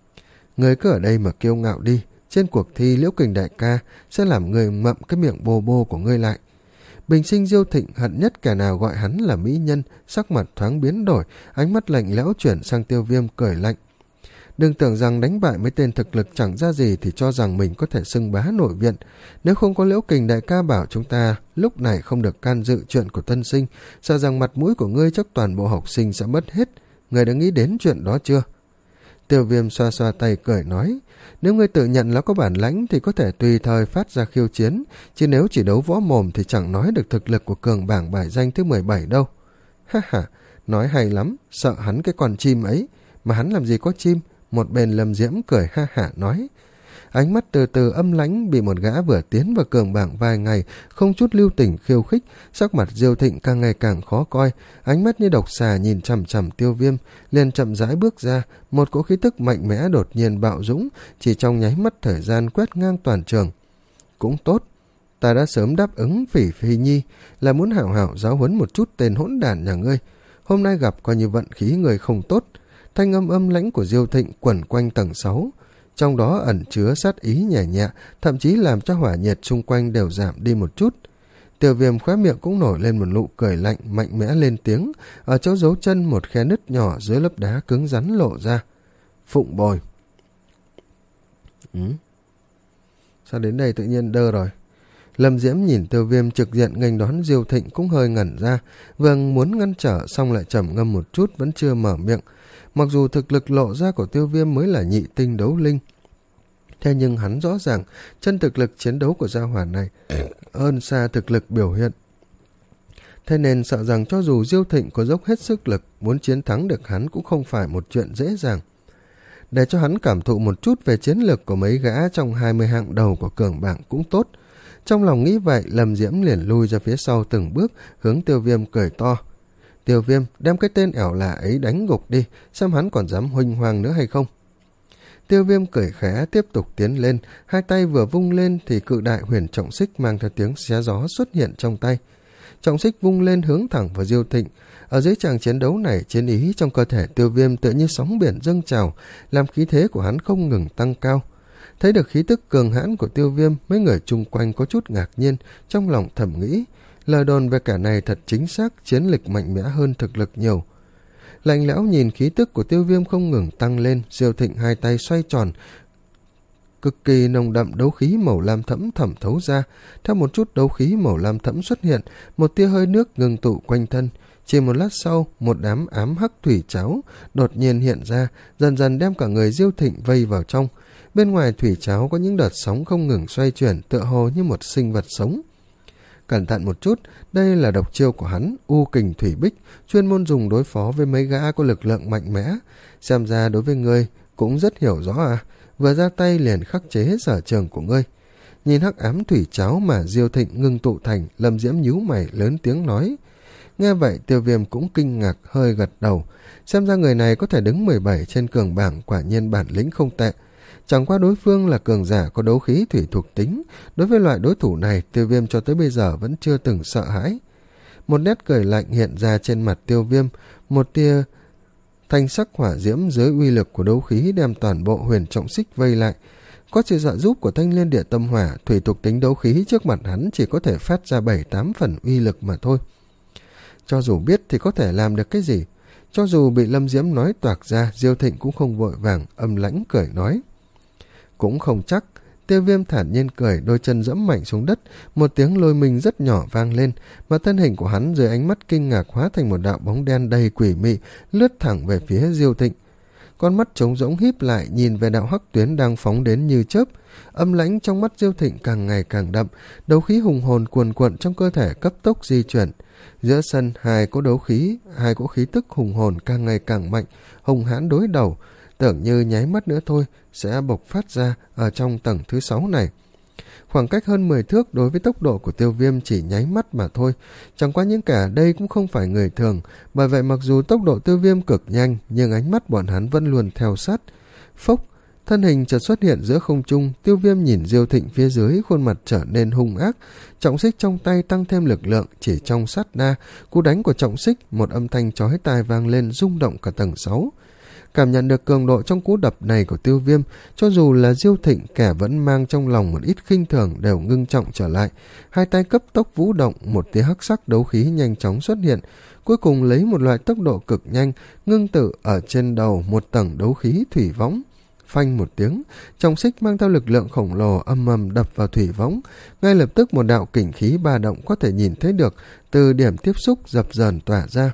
Người cứ ở đây mà kiêu ngạo đi, trên cuộc thi Liễu Kình đại ca sẽ làm người ngậm cái miệng bô bô của ngươi lại. Bình sinh Diêu Thịnh hận nhất kẻ nào gọi hắn là mỹ nhân, sắc mặt thoáng biến đổi, ánh mắt lạnh lẽo chuyển sang Tiêu Viêm cười lạnh. Đừng tưởng rằng đánh bại mấy tên thực lực chẳng ra gì thì cho rằng mình có thể xưng bá nội viện. Nếu không có Liễu Kình đại ca bảo chúng ta lúc này không được can dự chuyện của tân sinh, sợ rằng mặt mũi của ngươi chắc toàn bộ học sinh sẽ mất hết. Ngươi đã nghĩ đến chuyện đó chưa? Tiêu Viêm xoa xoa tay cười nói, nếu ngươi tự nhận là có bản lãnh thì có thể tùy thời phát ra khiêu chiến, chứ nếu chỉ đấu võ mồm thì chẳng nói được thực lực của cường bảng bài danh thứ mười bảy đâu. Ha ha, nói hay lắm, sợ hắn cái con chim ấy, mà hắn làm gì có chim. Một bên Lâm Diễm cười ha hả nói. Ánh mắt từ từ âm lãnh, bị một gã vừa tiến vào cường bảng vài ngày không chút lưu tình khiêu khích, sắc mặt Diêu Thịnh càng ngày càng khó coi, ánh mắt như độc xà nhìn chằm chằm Tiêu Viêm, liền chậm rãi bước ra, một cỗ khí tức mạnh mẽ đột nhiên bạo dũng, chỉ trong nháy mắt thời gian quét ngang toàn trường. Cũng tốt, ta đã sớm đáp ứng Phỉ Phi Nhi là muốn hảo hảo giáo huấn một chút tên hỗn đản nhà ngươi, hôm nay gặp coi như vận khí người không tốt. Thanh âm âm lãnh của Diêu Thịnh quẩn quanh tầng sáu, trong đó ẩn chứa sát ý nhẹ nhẹ, thậm chí làm cho hỏa nhiệt xung quanh đều giảm đi một chút. Tiêu Viêm khóe miệng cũng nổi lên một nụ cười lạnh, mạnh mẽ lên tiếng, ở chỗ dấu chân một khe nứt nhỏ dưới lớp đá cứng rắn lộ ra. Phụng bồi. Ừ? Sao đến đây tự nhiên đơ rồi? Lâm Diễm nhìn Tiêu Viêm trực diện nghênh đón Diêu Thịnh cũng hơi ngẩn ra, vừa muốn ngăn trở xong lại trầm ngâm một chút vẫn chưa mở miệng. Mặc dù thực lực lộ ra của Tiêu Viêm mới là nhị tinh đấu linh, thế nhưng hắn rõ ràng chân thực lực chiến đấu của gia hỏa này hơn xa thực lực biểu hiện. Thế nên sợ rằng cho dù Diêu Thịnh có dốc hết sức lực, muốn chiến thắng được hắn cũng không phải một chuyện dễ dàng. Để cho hắn cảm thụ một chút về chiến lược của mấy gã trong hai mươi hạng đầu của cường bảng cũng tốt. Trong lòng nghĩ vậy, Lâm Diễm liền lui ra phía sau từng bước, hướng Tiêu Viêm cười to. Tiêu Viêm, đem cái tên ẻo lả ấy đánh gục đi, xem hắn còn dám huênh hoang nữa hay không. Tiêu Viêm cười khẽ tiếp tục tiến lên, hai tay vừa vung lên thì cự đại huyền trọng xích mang theo tiếng xé gió xuất hiện trong tay. Trọng xích vung lên hướng thẳng vào Diêu Thịnh. Ở dưới tràng chiến đấu này, chiến ý trong cơ thể Tiêu Viêm tựa như sóng biển dâng trào, làm khí thế của hắn không ngừng tăng cao. Thấy được khí tức cường hãn của Tiêu Viêm, mấy người chung quanh có chút ngạc nhiên, trong lòng thầm nghĩ, lời đồn về cả này thật chính xác, chiến lực mạnh mẽ hơn thực lực nhiều. Lạnh lẽo nhìn khí tức của Tiêu Viêm không ngừng tăng lên, Diêu Thịnh hai tay xoay tròn, cực kỳ nồng đậm đấu khí màu lam thẫm thẩm thấu ra. Theo một chút đấu khí màu lam thẫm xuất hiện, một tia hơi nước ngưng tụ quanh thân. Chỉ một lát sau, một đám ám hắc thủy cháo đột nhiên hiện ra, dần dần đem cả người Diêu Thịnh vây vào trong. Bên ngoài thủy cháo có những đợt sóng không ngừng xoay chuyển, tựa hồ như một sinh vật sống. Cẩn thận một chút, đây là độc chiêu của hắn, U Kình Thủy Bích, chuyên môn dùng đối phó với mấy gã có lực lượng mạnh mẽ. Xem ra đối với ngươi cũng rất hiểu rõ à, vừa ra tay liền khắc chế sở trường của ngươi. Nhìn hắc ám thủy cháo mà Diêu Thịnh ngưng tụ thành, Lâm Diễm nhíu mày lớn tiếng nói. Nghe vậy Tiêu Viêm cũng kinh ngạc hơi gật đầu, xem ra người này có thể đứng mười bảy trên cường bảng, quả nhiên bản lĩnh không tệ. Chẳng qua đối phương là cường giả có đấu khí thủy thuộc tính, đối với loại đối thủ này Tiêu Viêm cho tới bây giờ vẫn chưa từng sợ hãi. Một nét cười lạnh hiện ra trên mặt Tiêu Viêm, một tia Thanh sắc hỏa diễm dưới uy lực của đấu khí đem toàn bộ huyền trọng xích vây lại. Có sự trợ giúp của thanh liên địa tâm hỏa, thủy thuộc tính đấu khí trước mặt hắn chỉ có thể phát ra bảy tám phần uy lực mà thôi. Cho dù biết thì có thể làm được cái gì? Cho dù bị Lâm Diễm nói toạc ra, Diêu Thịnh cũng không vội vàng, âm lãnh cười nói. Cũng không chắc. Tiêu Viêm thản nhiên cười, đôi chân dẫm mạnh xuống đất, một tiếng lôi mình rất nhỏ vang lên, mà thân hình của hắn dưới ánh mắt kinh ngạc hóa thành một đạo bóng đen đầy quỷ mị, lướt thẳng về phía Diêu Thịnh. Con mắt trống rỗng híp lại nhìn về đạo hắc tuyến đang phóng đến như chớp, âm lãnh trong mắt Diêu Thịnh càng ngày càng đậm, đấu khí hùng hồn cuồn cuộn trong cơ thể cấp tốc di chuyển. Giữa sân hai cỗ đấu khí, hai cỗ khí tức hùng hồn càng ngày càng mạnh, hùng hãn đối đầu, tưởng như nháy mắt nữa thôi sẽ bộc phát ra ở trong tầng thứ sáu này. Khoảng cách hơn mười thước đối với tốc độ của Tiêu Viêm chỉ nháy mắt mà thôi, chẳng qua những kẻ đây cũng không phải người thường, bởi vậy mặc dù tốc độ Tiêu Viêm cực nhanh nhưng ánh mắt bọn hắn vẫn luôn theo sát. Phốc, thân hình chợt xuất hiện giữa không trung, Tiêu Viêm nhìn Diêu Thịnh phía dưới, khuôn mặt trở nên hung ác, trọng xích trong tay tăng thêm lực lượng, chỉ trong sát na, cú đánh của trọng xích, một âm thanh chói tai vang lên rung động cả tầng sáu. Cảm nhận được cường độ trong cú đập này của Tiêu Viêm, cho dù là Diêu Thịnh, kẻ vẫn mang trong lòng một ít khinh thường đều ngưng trọng trở lại, hai tay cấp tốc vũ động, một tia hắc sắc đấu khí nhanh chóng xuất hiện, cuối cùng lấy một loại tốc độ cực nhanh, ngưng tự ở trên đầu một tầng đấu khí thủy võng. Phanh một tiếng, trọng xích mang theo lực lượng khổng lồ âm ầm đập vào thủy võng, ngay lập tức một đạo kình khí ba động có thể nhìn thấy được từ điểm tiếp xúc dập dờn tỏa ra.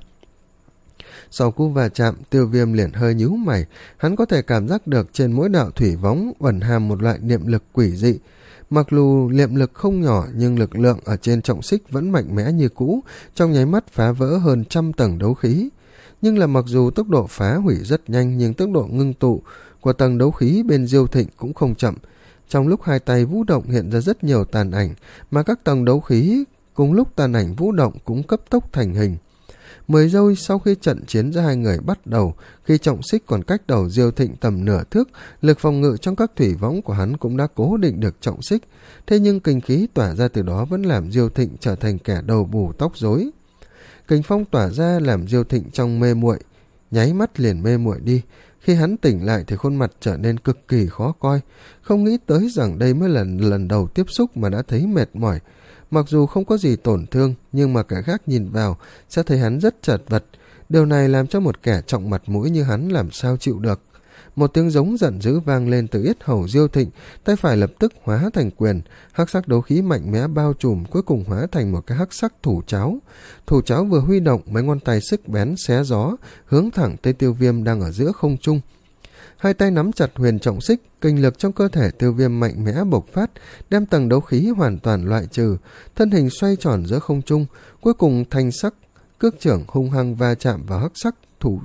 Sau cú va chạm, Tiêu Viêm liền hơi nhíu mày, hắn có thể cảm giác được trên mỗi đạo thủy võng ẩn hàm một loại niệm lực quỷ dị. Mặc dù niệm lực không nhỏ nhưng lực lượng ở trên trọng xích vẫn mạnh mẽ như cũ, trong nháy mắt phá vỡ hơn trăm tầng đấu khí. Nhưng là mặc dù tốc độ phá hủy rất nhanh nhưng tốc độ ngưng tụ của tầng đấu khí bên Diêu Thịnh cũng không chậm. Trong lúc hai tay vũ động hiện ra rất nhiều tàn ảnh, mà các tầng đấu khí cùng lúc tàn ảnh vũ động cũng cấp tốc thành hình. Mười giây sau khi trận chiến giữa hai người bắt đầu, khi trọng xích còn cách đầu Diêu Thịnh tầm nửa thước, lực phòng ngự trong các thủy võng của hắn cũng đã cố định được trọng xích, thế nhưng kình khí tỏa ra từ đó vẫn làm Diêu Thịnh trở thành kẻ đầu bù tóc rối. Kình phong tỏa ra làm Diêu Thịnh trong mê muội, nháy mắt liền mê muội đi. Khi hắn tỉnh lại thì khuôn mặt trở nên cực kỳ khó coi, không nghĩ tới rằng đây mới là lần đầu tiếp xúc mà đã thấy mệt mỏi. Mặc dù không có gì tổn thương, nhưng mà kẻ khác nhìn vào sẽ thấy hắn rất chật vật. Điều này làm cho một kẻ trọng mặt mũi như hắn làm sao chịu được. Một tiếng giống giận dữ vang lên từ yết hầu Diêu Thịnh, tay phải lập tức hóa thành quyền, hắc sắc đấu khí mạnh mẽ bao trùm, cuối cùng hóa thành một cái hắc sắc thủ cháo. Thủ cháo vừa huy động, mấy ngón tay sắc bén xé gió, hướng thẳng tới Tiêu Viêm đang ở giữa không trung. Hai tay nắm chặt huyền trọng xích, kinh lực trong cơ thể Tiêu Viêm mạnh mẽ bộc phát, đem tầng đấu khí hoàn toàn loại trừ, thân hình xoay tròn giữa không trung, cuối cùng thanh sắc cước trưởng hung hăng va chạm vào hắc sắc thủ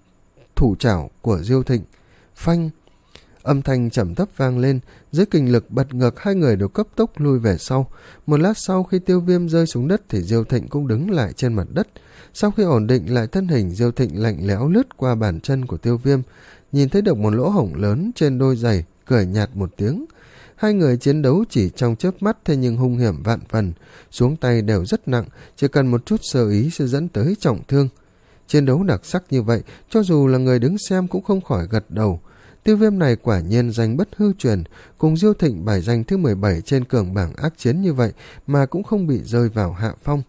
thủ chảo của Diêu Thịnh. Phanh, âm thanh trầm thấp vang lên, dưới kình lực bật ngược hai người đều cấp tốc lui về sau. Một lát sau khi Tiêu Viêm rơi xuống đất thì Diêu Thịnh cũng đứng lại trên mặt đất. Sau khi ổn định lại thân hình, Diêu Thịnh lạnh lẽo lướt qua bàn chân của Tiêu Viêm, nhìn thấy được một lỗ hổng lớn trên đôi giày, cười nhạt một tiếng. Hai người chiến đấu chỉ trong chớp mắt, thế nhưng hung hiểm vạn phần, xuống tay đều rất nặng, chỉ cần một chút sơ ý sẽ dẫn tới trọng thương. Chiến đấu đặc sắc như vậy, cho dù là người đứng xem cũng không khỏi gật đầu. Tiêu Viêm này quả nhiên danh bất hư truyền, cùng Diêu Thịnh bài danh thứ mười bảy trên cường bảng ác chiến như vậy mà cũng không bị rơi vào hạ phong.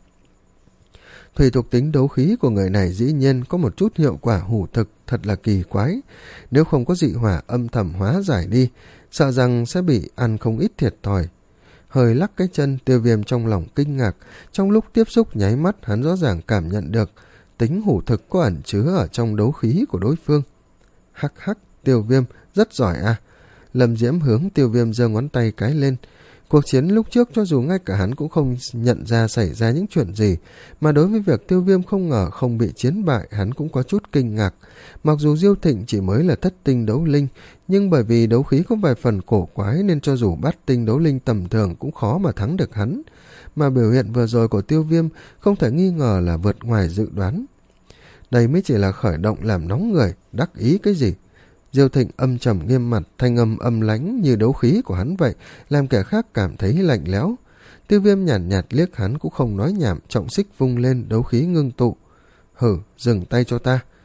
Thủy thuộc tính đấu khí của người này dĩ nhiên có một chút hiệu quả hủ thực, thật là kỳ quái. Nếu không có dị hỏa âm thầm hóa giải đi, sợ rằng sẽ bị ăn không ít thiệt thòi. Hơi lắc cái chân, Tiêu Viêm trong lòng kinh ngạc, trong lúc tiếp xúc nháy mắt hắn rõ ràng cảm nhận được tính hủ thực có ẩn chứa ở trong đấu khí của đối phương. Hắc hắc, Tiêu Viêm rất giỏi à. Lâm Diễm hướng Tiêu Viêm giơ ngón tay cái lên. Cuộc chiến lúc trước cho dù ngay cả hắn cũng không nhận ra xảy ra những chuyện gì, mà đối với việc Tiêu Viêm không ngờ không bị chiến bại hắn cũng có chút kinh ngạc. Mặc dù Diêu Thịnh chỉ mới là thất tinh đấu linh, nhưng bởi vì đấu khí có vài phần cổ quái nên cho dù bát tinh đấu linh tầm thường cũng khó mà thắng được hắn. Mà biểu hiện vừa rồi của Tiêu Viêm không thể nghi ngờ là vượt ngoài dự đoán. Đây mới chỉ là khởi động làm nóng người, đắc ý cái gì. Diêu Thịnh âm trầm nghiêm mặt, thanh âm âm lãnh như đấu khí của hắn vậy, làm kẻ khác cảm thấy lạnh lẽo. Tiêu Viêm nhàn nhạt, nhạt liếc hắn cũng không nói nhảm, trọng xích vung lên, đấu khí ngưng tụ. Hử, dừng tay cho ta.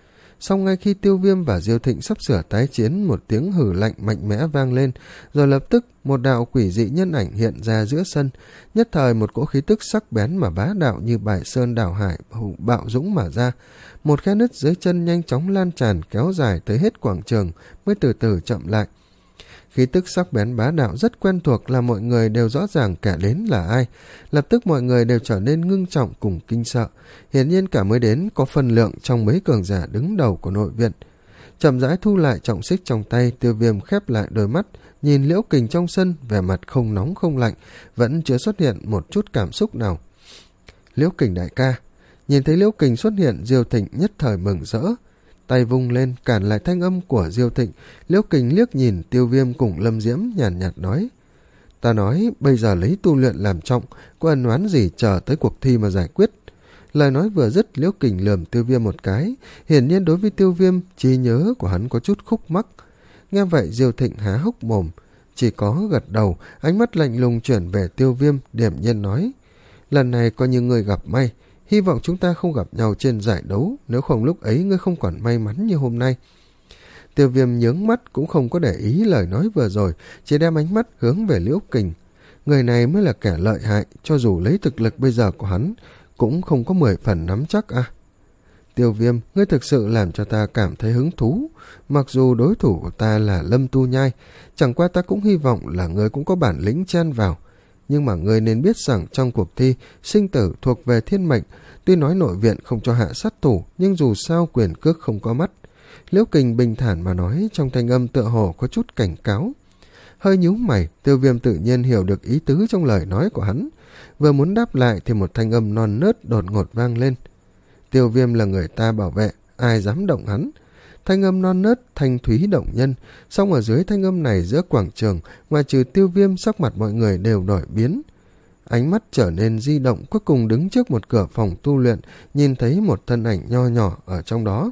Song ngay khi Tiêu Viêm và Diêu Thịnh sắp sửa tái chiến, một tiếng hử lạnh mạnh mẽ vang lên, rồi lập tức một đạo quỷ dị nhân ảnh hiện ra giữa sân. Nhất thời một cỗ khí tức sắc bén mà bá đạo như bài sơn đảo hải bạo dũng mà ra. Một khe nứt dưới chân nhanh chóng lan tràn kéo dài tới hết quảng trường mới từ từ chậm lại. Khí tức sắc bén bá đạo rất quen thuộc, là mọi người đều rõ ràng kẻ đến là ai. Lập tức mọi người đều trở nên ngưng trọng cùng kinh sợ. Hiển nhiên cả mới đến có phân lượng trong mấy cường giả đứng đầu của nội viện. Chậm rãi thu lại trọng xích trong tay, Tiêu Viêm khép lại đôi mắt, nhìn Liễu Kình trong sân, vẻ mặt không nóng không lạnh, vẫn chưa xuất hiện một chút cảm xúc nào. Liễu Kình đại ca. Nhìn thấy Liễu Kình xuất hiện, Diêu Thịnh nhất thời mừng rỡ, tay vung lên cản lại thanh âm của Diêu Thịnh. Liễu Kình liếc nhìn Tiêu Viêm cùng Lâm Diễm, nhàn nhạt, nhạt nói: ta nói bây giờ lấy tu luyện làm trọng, có ân oán gì chờ tới cuộc thi mà giải quyết. Lời nói vừa dứt, Liễu Kình lườm Tiêu Viêm một cái, hiển nhiên đối với Tiêu Viêm trí nhớ của hắn có chút khúc mắc. Nghe vậy Diêu Thịnh há hốc mồm, chỉ có gật đầu, ánh mắt lạnh lùng chuyển về Tiêu Viêm, điềm nhiên nói: lần này coi như người gặp may, hy vọng chúng ta không gặp nhau trên giải đấu, nếu không lúc ấy ngươi không còn may mắn như hôm nay. Tiêu Viêm nhướng mắt cũng không có để ý lời nói vừa rồi, chỉ đem ánh mắt hướng về Liễu Kình. Người này mới là kẻ lợi hại, cho dù lấy thực lực bây giờ của hắn cũng không có mười phần nắm chắc à. Tiêu Viêm, ngươi thực sự làm cho ta cảm thấy hứng thú. Mặc dù đối thủ của ta là Lâm Tu Nhai, chẳng qua ta cũng hy vọng là ngươi cũng có bản lĩnh chen vào. Nhưng mà ngươi nên biết rằng trong cuộc thi, sinh tử thuộc về thiên mệnh. Tuy nói nội viện không cho hạ sát thủ, nhưng dù sao quyền cước không có mắt. Liễu Kình bình thản mà nói, trong thanh âm tựa hồ có chút cảnh cáo. Hơi nhíu mày, Tiêu Viêm tự nhiên hiểu được ý tứ trong lời nói của hắn. Vừa muốn đáp lại thì một thanh âm non nớt đột ngột vang lên. Tiêu Viêm là người ta bảo vệ, ai dám động hắn. Thanh âm non nớt, thanh thúy động nhân. Song ở dưới thanh âm này giữa quảng trường, ngoài trừ Tiêu Viêm, sắc mặt mọi người đều đổi biến. Ánh mắt trở nên di động, cuối cùng đứng trước một cửa phòng tu luyện, nhìn thấy một thân ảnh nho nhỏ ở trong đó.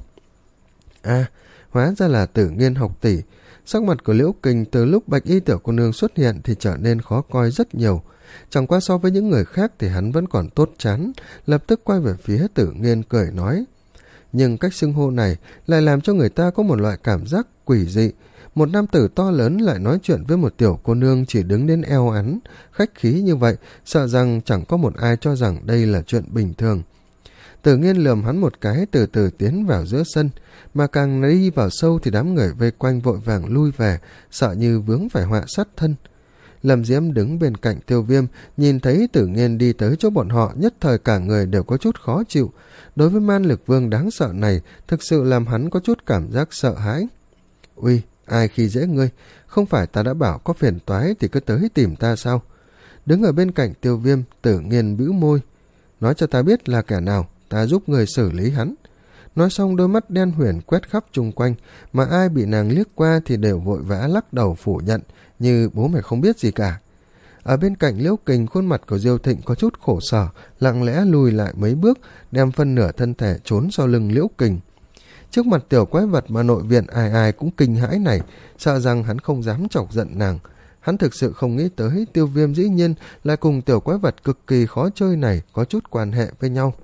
À, hóa ra là Tử Nghiên học tỷ. Sắc mặt của Liễu Kình từ lúc Bạch Y tiểu cô nương xuất hiện thì trở nên khó coi rất nhiều. Chẳng qua so với những người khác thì hắn vẫn còn tốt chán, lập tức quay về phía Tử Nghiên cười nói. Nhưng cách xưng hô này lại làm cho người ta có một loại cảm giác quỷ dị. Một nam tử to lớn lại nói chuyện với một tiểu cô nương chỉ đứng đến eo hắn, khách khí như vậy, sợ rằng chẳng có một ai cho rằng đây là chuyện bình thường. Tử Nghiên lườm hắn một cái, từ từ tiến vào giữa sân, mà càng đi vào sâu thì đám người vây quanh vội vàng lui về, sợ như vướng phải họa sát thân. Lâm Diễm đứng bên cạnh Tiêu Viêm, nhìn thấy Tử Nghiên đi tới chỗ bọn họ, nhất thời cả người đều có chút khó chịu. Đối với man lực vương đáng sợ này, thực sự làm hắn có chút cảm giác sợ hãi. Ui, ai khi dễ ngươi, không phải ta đã bảo có phiền toái thì cứ tới tìm ta sao? Đứng ở bên cạnh Tiêu Viêm, Tử Nghiên bĩu môi. Nói cho ta biết là kẻ nào, ta giúp người xử lý hắn. Nói xong đôi mắt đen huyền quét khắp chung quanh, mà ai bị nàng liếc qua thì đều vội vã lắc đầu phủ nhận, như bố mày không biết gì cả. Ở bên cạnh Liễu Kình, khuôn mặt của Diêu Thịnh có chút khổ sở, lặng lẽ lùi lại mấy bước, đem phân nửa thân thể trốn sau lưng Liễu Kình. Trước mặt tiểu quái vật mà nội viện ai ai cũng kinh hãi này, sợ rằng hắn không dám chọc giận nàng. Hắn thực sự không nghĩ tới Tiêu Viêm dĩ nhiên lại cùng tiểu quái vật cực kỳ khó chơi này có chút quan hệ với nhau.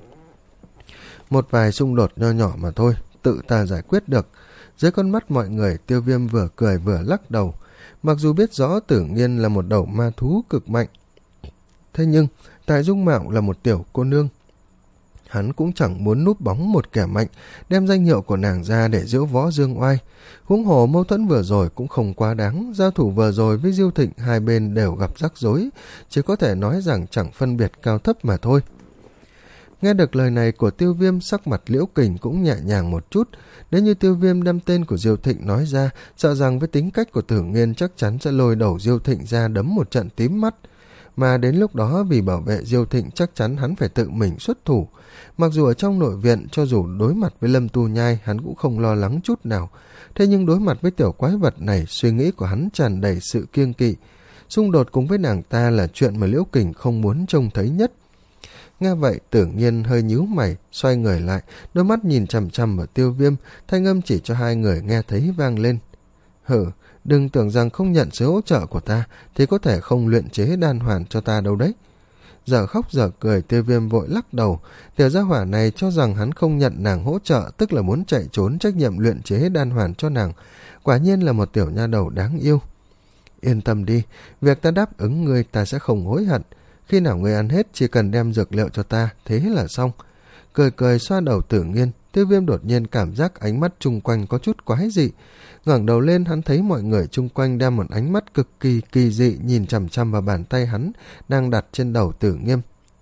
Một vài xung đột nho nhỏ mà thôi, tự ta giải quyết được. Dưới con mắt mọi người, Tiêu Viêm vừa cười vừa lắc đầu. Mặc dù biết rõ Tử Nghiên là một đầu ma thú cực mạnh, thế nhưng tại dung mạo là một tiểu cô nương, hắn cũng chẳng muốn núp bóng một kẻ mạnh, đem danh hiệu của nàng ra để giễu võ dương oai. Huống hồ mâu thuẫn vừa rồi cũng không quá đáng, giao thủ vừa rồi với Diêu Thịnh hai bên đều gặp rắc rối, chỉ có thể nói rằng chẳng phân biệt cao thấp mà thôi. Nghe được lời này của Tiêu Viêm, sắc mặt Liễu Kình cũng nhẹ nhàng một chút. Nếu như Tiêu Viêm đem tên của Diêu Thịnh nói ra, sợ rằng với tính cách của Tử Nghiên chắc chắn sẽ lôi đầu Diêu Thịnh ra đấm một trận tím mắt. Mà đến lúc đó vì bảo vệ Diêu Thịnh chắc chắn hắn phải tự mình xuất thủ. Mặc dù ở trong nội viện, cho dù đối mặt với Lâm Tu Nhai, hắn cũng không lo lắng chút nào. Thế nhưng đối mặt với tiểu quái vật này, suy nghĩ của hắn tràn đầy sự kiêng kỵ. Xung đột cùng với nàng ta là chuyện mà Liễu Kình không muốn trông thấy nhất. Nghe vậy, Tử Nghiên hơi nhíu mày, xoay người lại, đôi mắt nhìn chằm chằm vào Tiêu Viêm, thanh âm chỉ cho hai người nghe thấy vang lên. Hử, đừng tưởng rằng không nhận sự hỗ trợ của ta thì có thể không luyện chế đan hoàn cho ta đâu đấy. Giờ khóc giờ cười, Tiêu Viêm vội lắc đầu. Tiểu gia hỏa này cho rằng hắn không nhận nàng hỗ trợ, tức là muốn chạy trốn trách nhiệm luyện chế đan hoàn cho nàng. Quả nhiên là một tiểu nha đầu đáng yêu. Yên tâm đi, việc ta đáp ứng ngươi ta sẽ không hối hận. Khi nào ngươi ăn hết chỉ cần đem dược liệu cho ta, thế là xong. Cười cười xoa đầu Tử Nghiên, Tiêu Viêm đột nhiên cảm giác ánh mắt chung quanh có chút quái dị. Ngẩng đầu lên, hắn thấy mọi người chung quanh đem một ánh mắt cực kỳ kỳ dị nhìn chằm chằm vào bàn tay hắn đang đặt trên đầu Tử Nghiêm.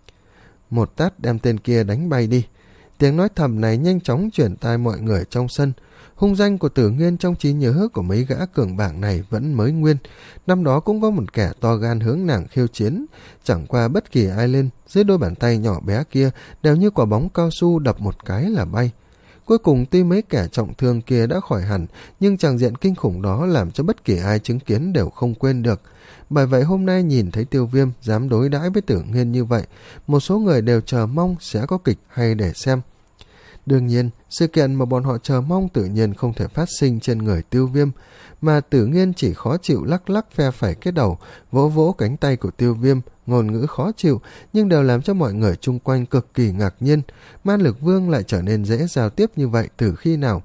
Một tát đem tên kia đánh bay đi. Tiếng nói thầm này nhanh chóng chuyển tai mọi người trong sân. Hung danh của Tử Nghiên trong trí nhớ của mấy gã cường bảng này vẫn mới nguyên. Năm đó cũng có một kẻ to gan hướng nàng khiêu chiến. Chẳng qua bất kỳ ai lên, dưới đôi bàn tay nhỏ bé kia đều như quả bóng cao su đập một cái là bay. Cuối cùng tuy mấy kẻ trọng thương kia đã khỏi hẳn, nhưng tràng diện kinh khủng đó làm cho bất kỳ ai chứng kiến đều không quên được. Bởi vậy hôm nay nhìn thấy Tiêu Viêm dám đối đãi với Tử Nghiên như vậy, một số người đều chờ mong sẽ có kịch hay để xem. Đương nhiên, sự kiện mà bọn họ chờ mong tự nhiên không thể phát sinh trên người Tiêu Viêm, mà Tử Nghiên chỉ khó chịu lắc lắc phe phẩy cái đầu, vỗ vỗ cánh tay của Tiêu Viêm, ngôn ngữ khó chịu, nhưng đều làm cho mọi người chung quanh cực kỳ ngạc nhiên. Man Lực Vương lại trở nên dễ giao tiếp như vậy từ khi nào?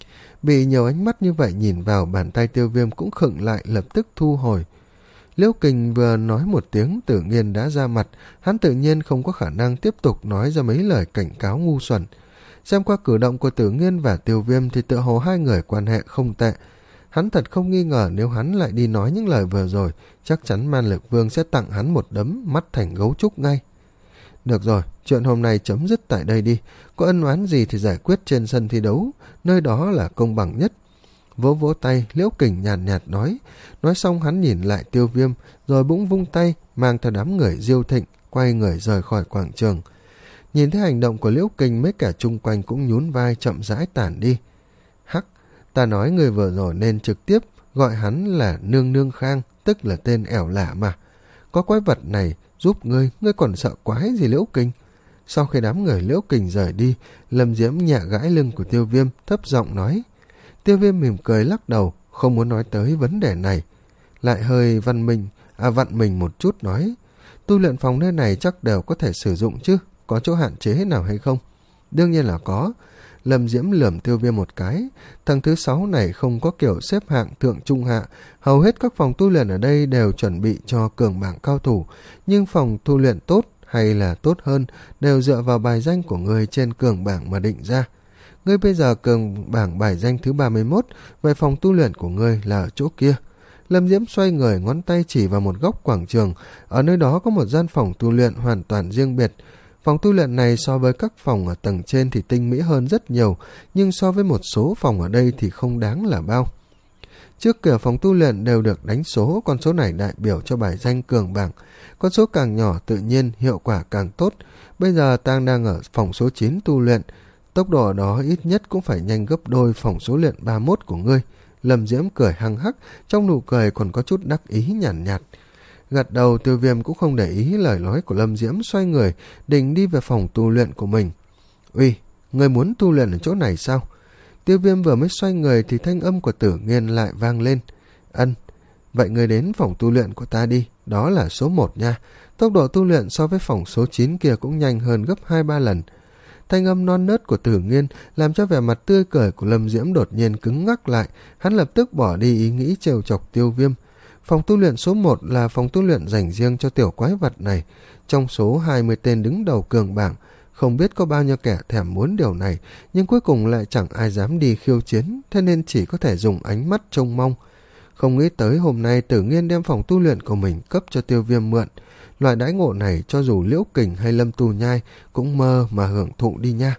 Bị nhiều ánh mắt như vậy nhìn vào, bàn tay Tiêu Viêm cũng khựng lại, lập tức thu hồi. Liễu Kình vừa nói một tiếng, Tử Nghiên đã ra mặt, hắn tự nhiên không có khả năng tiếp tục nói ra mấy lời cảnh cáo ngu xuẩn. Xem qua cử động của Tử Nghiên và Tiêu Viêm thì tựa hồ hai người quan hệ không tệ. Hắn thật không nghi ngờ nếu hắn lại đi nói những lời vừa rồi, chắc chắn Man Lực Vương sẽ tặng hắn một đấm mắt thành gấu trúc ngay. Được rồi, chuyện hôm nay chấm dứt tại đây đi. Có ân oán gì thì giải quyết trên sân thi đấu, nơi đó là công bằng nhất. Vỗ vỗ tay, Liễu Kình nhàn nhạt, nhạt nói. Nói xong hắn nhìn lại Tiêu Viêm, rồi bỗng vung tay, mang theo đám người Diêu Thịnh, quay người rời khỏi quảng trường. Nhìn thấy hành động của Liễu Kình, mấy kẻ chung quanh cũng nhún vai chậm rãi tản đi. Hắc, ta nói người vừa rồi nên trực tiếp gọi hắn là Nương Nương Khang, tức là tên ẻo lả mà. Có quái vật này giúp ngươi, ngươi còn sợ quái gì Liễu Kình? Sau khi đám người Liễu Kình rời đi, Lâm Diễm nhẹ gãi lưng của Tiêu Viêm, thấp giọng nói. Tiêu Viêm mỉm cười lắc đầu, không muốn nói tới vấn đề này. Lại hơi văn mình, à vặn mình một chút nói. Tu luyện phòng nơi này chắc đều có thể sử dụng chứ, có chỗ hạn chế nào hay không? Đương nhiên là có. Lâm Diễm lườm Tiêu Viêm một cái. Tầng thứ sáu này không có kiểu xếp hạng thượng trung hạ. Hầu hết các phòng tu luyện ở đây đều chuẩn bị cho cường bảng cao thủ. Nhưng phòng tu luyện tốt hay là tốt hơn đều dựa vào bài danh của người trên cường bảng mà định ra. Ngươi bây giờ cường bảng bài danh thứ ba mươi mốt, vậy phòng tu luyện của ngươi là ở chỗ kia. Lâm Diễm xoay người, ngón tay chỉ vào một góc quảng trường. Ở nơi đó có một gian phòng tu luyện hoàn toàn riêng biệt. Phòng tu luyện này so với các phòng ở tầng trên thì tinh mỹ hơn rất nhiều, nhưng so với một số phòng ở đây thì không đáng là bao. Trước cửa phòng tu luyện đều được đánh số, con số này đại biểu cho bài danh cường bảng. Con số càng nhỏ tự nhiên hiệu quả càng tốt. Bây giờ Tang đang ở phòng số chín tu luyện, tốc độ đó ít nhất cũng phải nhanh gấp đôi phòng số luyện ba mươi mốt của ngươi. Lâm Diễm cười hăng hắc, trong nụ cười còn có chút đắc ý nhàn nhạt, nhạt. Gật đầu, Tiêu Viêm cũng không để ý lời nói của Lâm Diễm, xoay người định đi về phòng tu luyện của mình. Uy, người muốn tu luyện ở chỗ này sao? Tiêu Viêm vừa mới xoay người thì thanh âm của Tử Nghiên lại vang lên. Ân, vậy người đến phòng tu luyện của ta đi, đó là số một nha. Tốc độ tu luyện so với phòng số chín kia cũng nhanh hơn gấp hai ba lần. Thanh âm non nớt của Tử Nghiên làm cho vẻ mặt tươi cười của Lâm Diễm đột nhiên cứng ngắc lại. Hắn lập tức bỏ đi ý nghĩ trêu chọc Tiêu Viêm. Phòng tu luyện số một là phòng tu luyện dành riêng cho tiểu quái vật này. Trong số hai mươi tên đứng đầu cường bảng, không biết có bao nhiêu kẻ thèm muốn điều này, nhưng cuối cùng lại chẳng ai dám đi khiêu chiến, thế nên chỉ có thể dùng ánh mắt trông mong. Không nghĩ tới hôm nay Tử Nghiên đem phòng tu luyện của mình cấp cho Tiêu Viêm mượn. Loại đãi ngộ này cho dù Liễu Kình hay Lâm Tu Nhai cũng mơ mà hưởng thụ đi nha.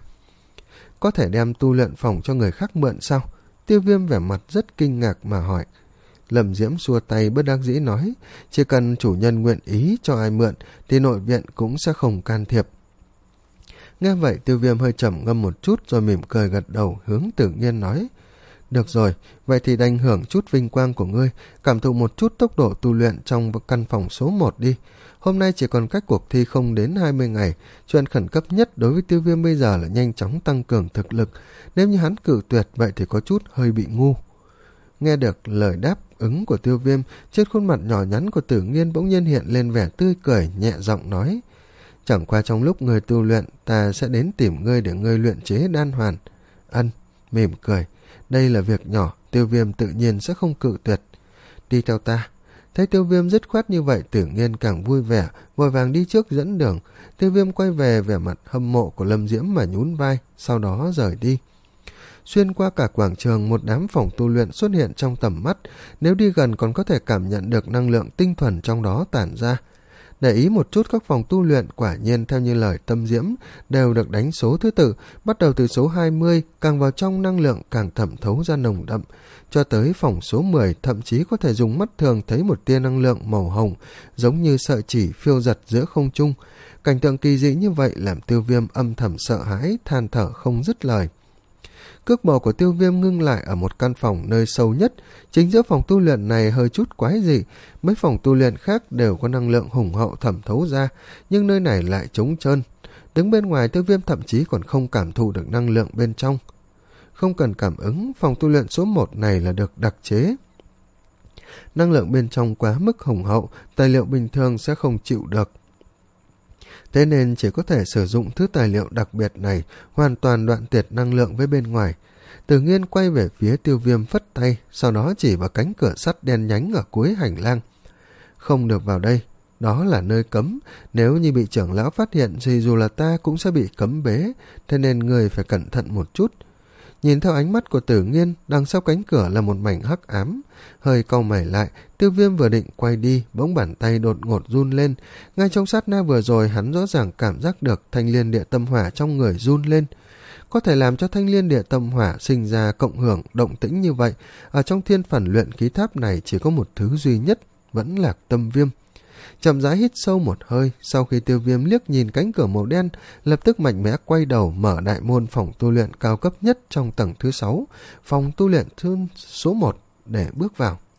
Có thể đem tu luyện phòng cho người khác mượn sao? Tiêu Viêm vẻ mặt rất kinh ngạc mà hỏi. Lâm Diễm xua tay bất đắc dĩ nói, chỉ cần chủ nhân nguyện ý cho ai mượn thì nội viện cũng sẽ không can thiệp. Nghe vậy Tiêu Viêm hơi trầm ngâm một chút rồi mỉm cười gật đầu, hướng Tử Nghiên nói. Được rồi, vậy thì đành hưởng chút vinh quang của ngươi, cảm thụ một chút tốc độ tu luyện trong căn phòng số một đi. Hôm nay chỉ còn cách cuộc thi không đến hai mươi ngày, chuyện khẩn cấp nhất đối với Tiêu Viêm bây giờ là nhanh chóng tăng cường thực lực. Nếu như hắn cự tuyệt vậy thì có chút hơi bị ngu. Nghe được lời đáp ứng của Tiêu Viêm, trên khuôn mặt nhỏ nhắn của Tử Nghiên bỗng nhiên hiện lên vẻ tươi cười, nhẹ giọng nói. Chẳng qua trong lúc ngươi tu luyện, ta sẽ đến tìm ngươi để ngươi luyện chế đan hoàn. Ân mỉm cười. Đây là việc nhỏ, Tiêu Viêm tự nhiên sẽ không cự tuyệt. Đi theo ta. Thấy Tiêu Viêm dứt khoát như vậy, Tử Nghiên càng vui vẻ, vội vàng đi trước dẫn đường. Tiêu Viêm quay về vẻ mặt hâm mộ của Lâm Diễm mà nhún vai, sau đó rời đi. Xuyên qua cả quảng trường, một đám phòng tu luyện xuất hiện trong tầm mắt, nếu đi gần còn có thể cảm nhận được năng lượng tinh thuần trong đó tản ra. Để ý một chút các phòng tu luyện, quả nhiên theo như lời Tâm Diễm, đều được đánh số thứ tự, bắt đầu từ số hai mươi, càng vào trong năng lượng càng thẩm thấu ra nồng đậm, cho tới phòng số mười, thậm chí có thể dùng mắt thường thấy một tia năng lượng màu hồng, giống như sợi chỉ phiêu giật giữa không trung. Cảnh tượng kỳ dị như vậy làm Tiêu Viêm âm thầm sợ hãi, than thở không dứt lời. Cước bộ của Tiêu Viêm ngưng lại ở một căn phòng nơi sâu nhất. Chính giữa phòng tu luyện này hơi chút quái dị. Mấy phòng tu luyện khác đều có năng lượng hùng hậu thẩm thấu ra, nhưng nơi này lại trống trơn. Đứng bên ngoài, Tiêu Viêm thậm chí còn không cảm thụ được năng lượng bên trong. Không cần cảm ứng, phòng tu luyện số một này là được đặc chế. Năng lượng bên trong quá mức hùng hậu, tài liệu bình thường sẽ không chịu được. Thế nên chỉ có thể sử dụng thứ tài liệu đặc biệt này, hoàn toàn đoạn tuyệt năng lượng với bên ngoài. Tử Nghiên quay về phía Tiêu Viêm phất tay, sau đó chỉ vào cánh cửa sắt đen nhánh ở cuối hành lang. Không được vào đây, đó là nơi cấm, nếu như bị trưởng lão phát hiện thì dù là ta cũng sẽ bị cấm bế, thế nên người phải cẩn thận một chút. Nhìn theo ánh mắt của Tử Nghiên, đằng sau cánh cửa là một mảnh hắc ám. Hơi cau mày lại, Tiêu Viêm vừa định quay đi, bỗng bàn tay đột ngột run lên. Ngay trong sát na vừa rồi, hắn rõ ràng cảm giác được thanh liên địa tâm hỏa trong người run lên. Có thể làm cho thanh liên địa tâm hỏa sinh ra cộng hưởng động tĩnh như vậy, ở trong thiên phần luyện khí tháp này chỉ có một thứ duy nhất, vẫn là Tâm Viêm. Chậm rãi hít sâu một hơi, sau khi Tiêu Viêm liếc nhìn cánh cửa màu đen, lập tức mạnh mẽ quay đầu mở đại môn phòng tu luyện cao cấp nhất trong tầng thứ sáu, phòng tu luyện thứ số một để bước vào.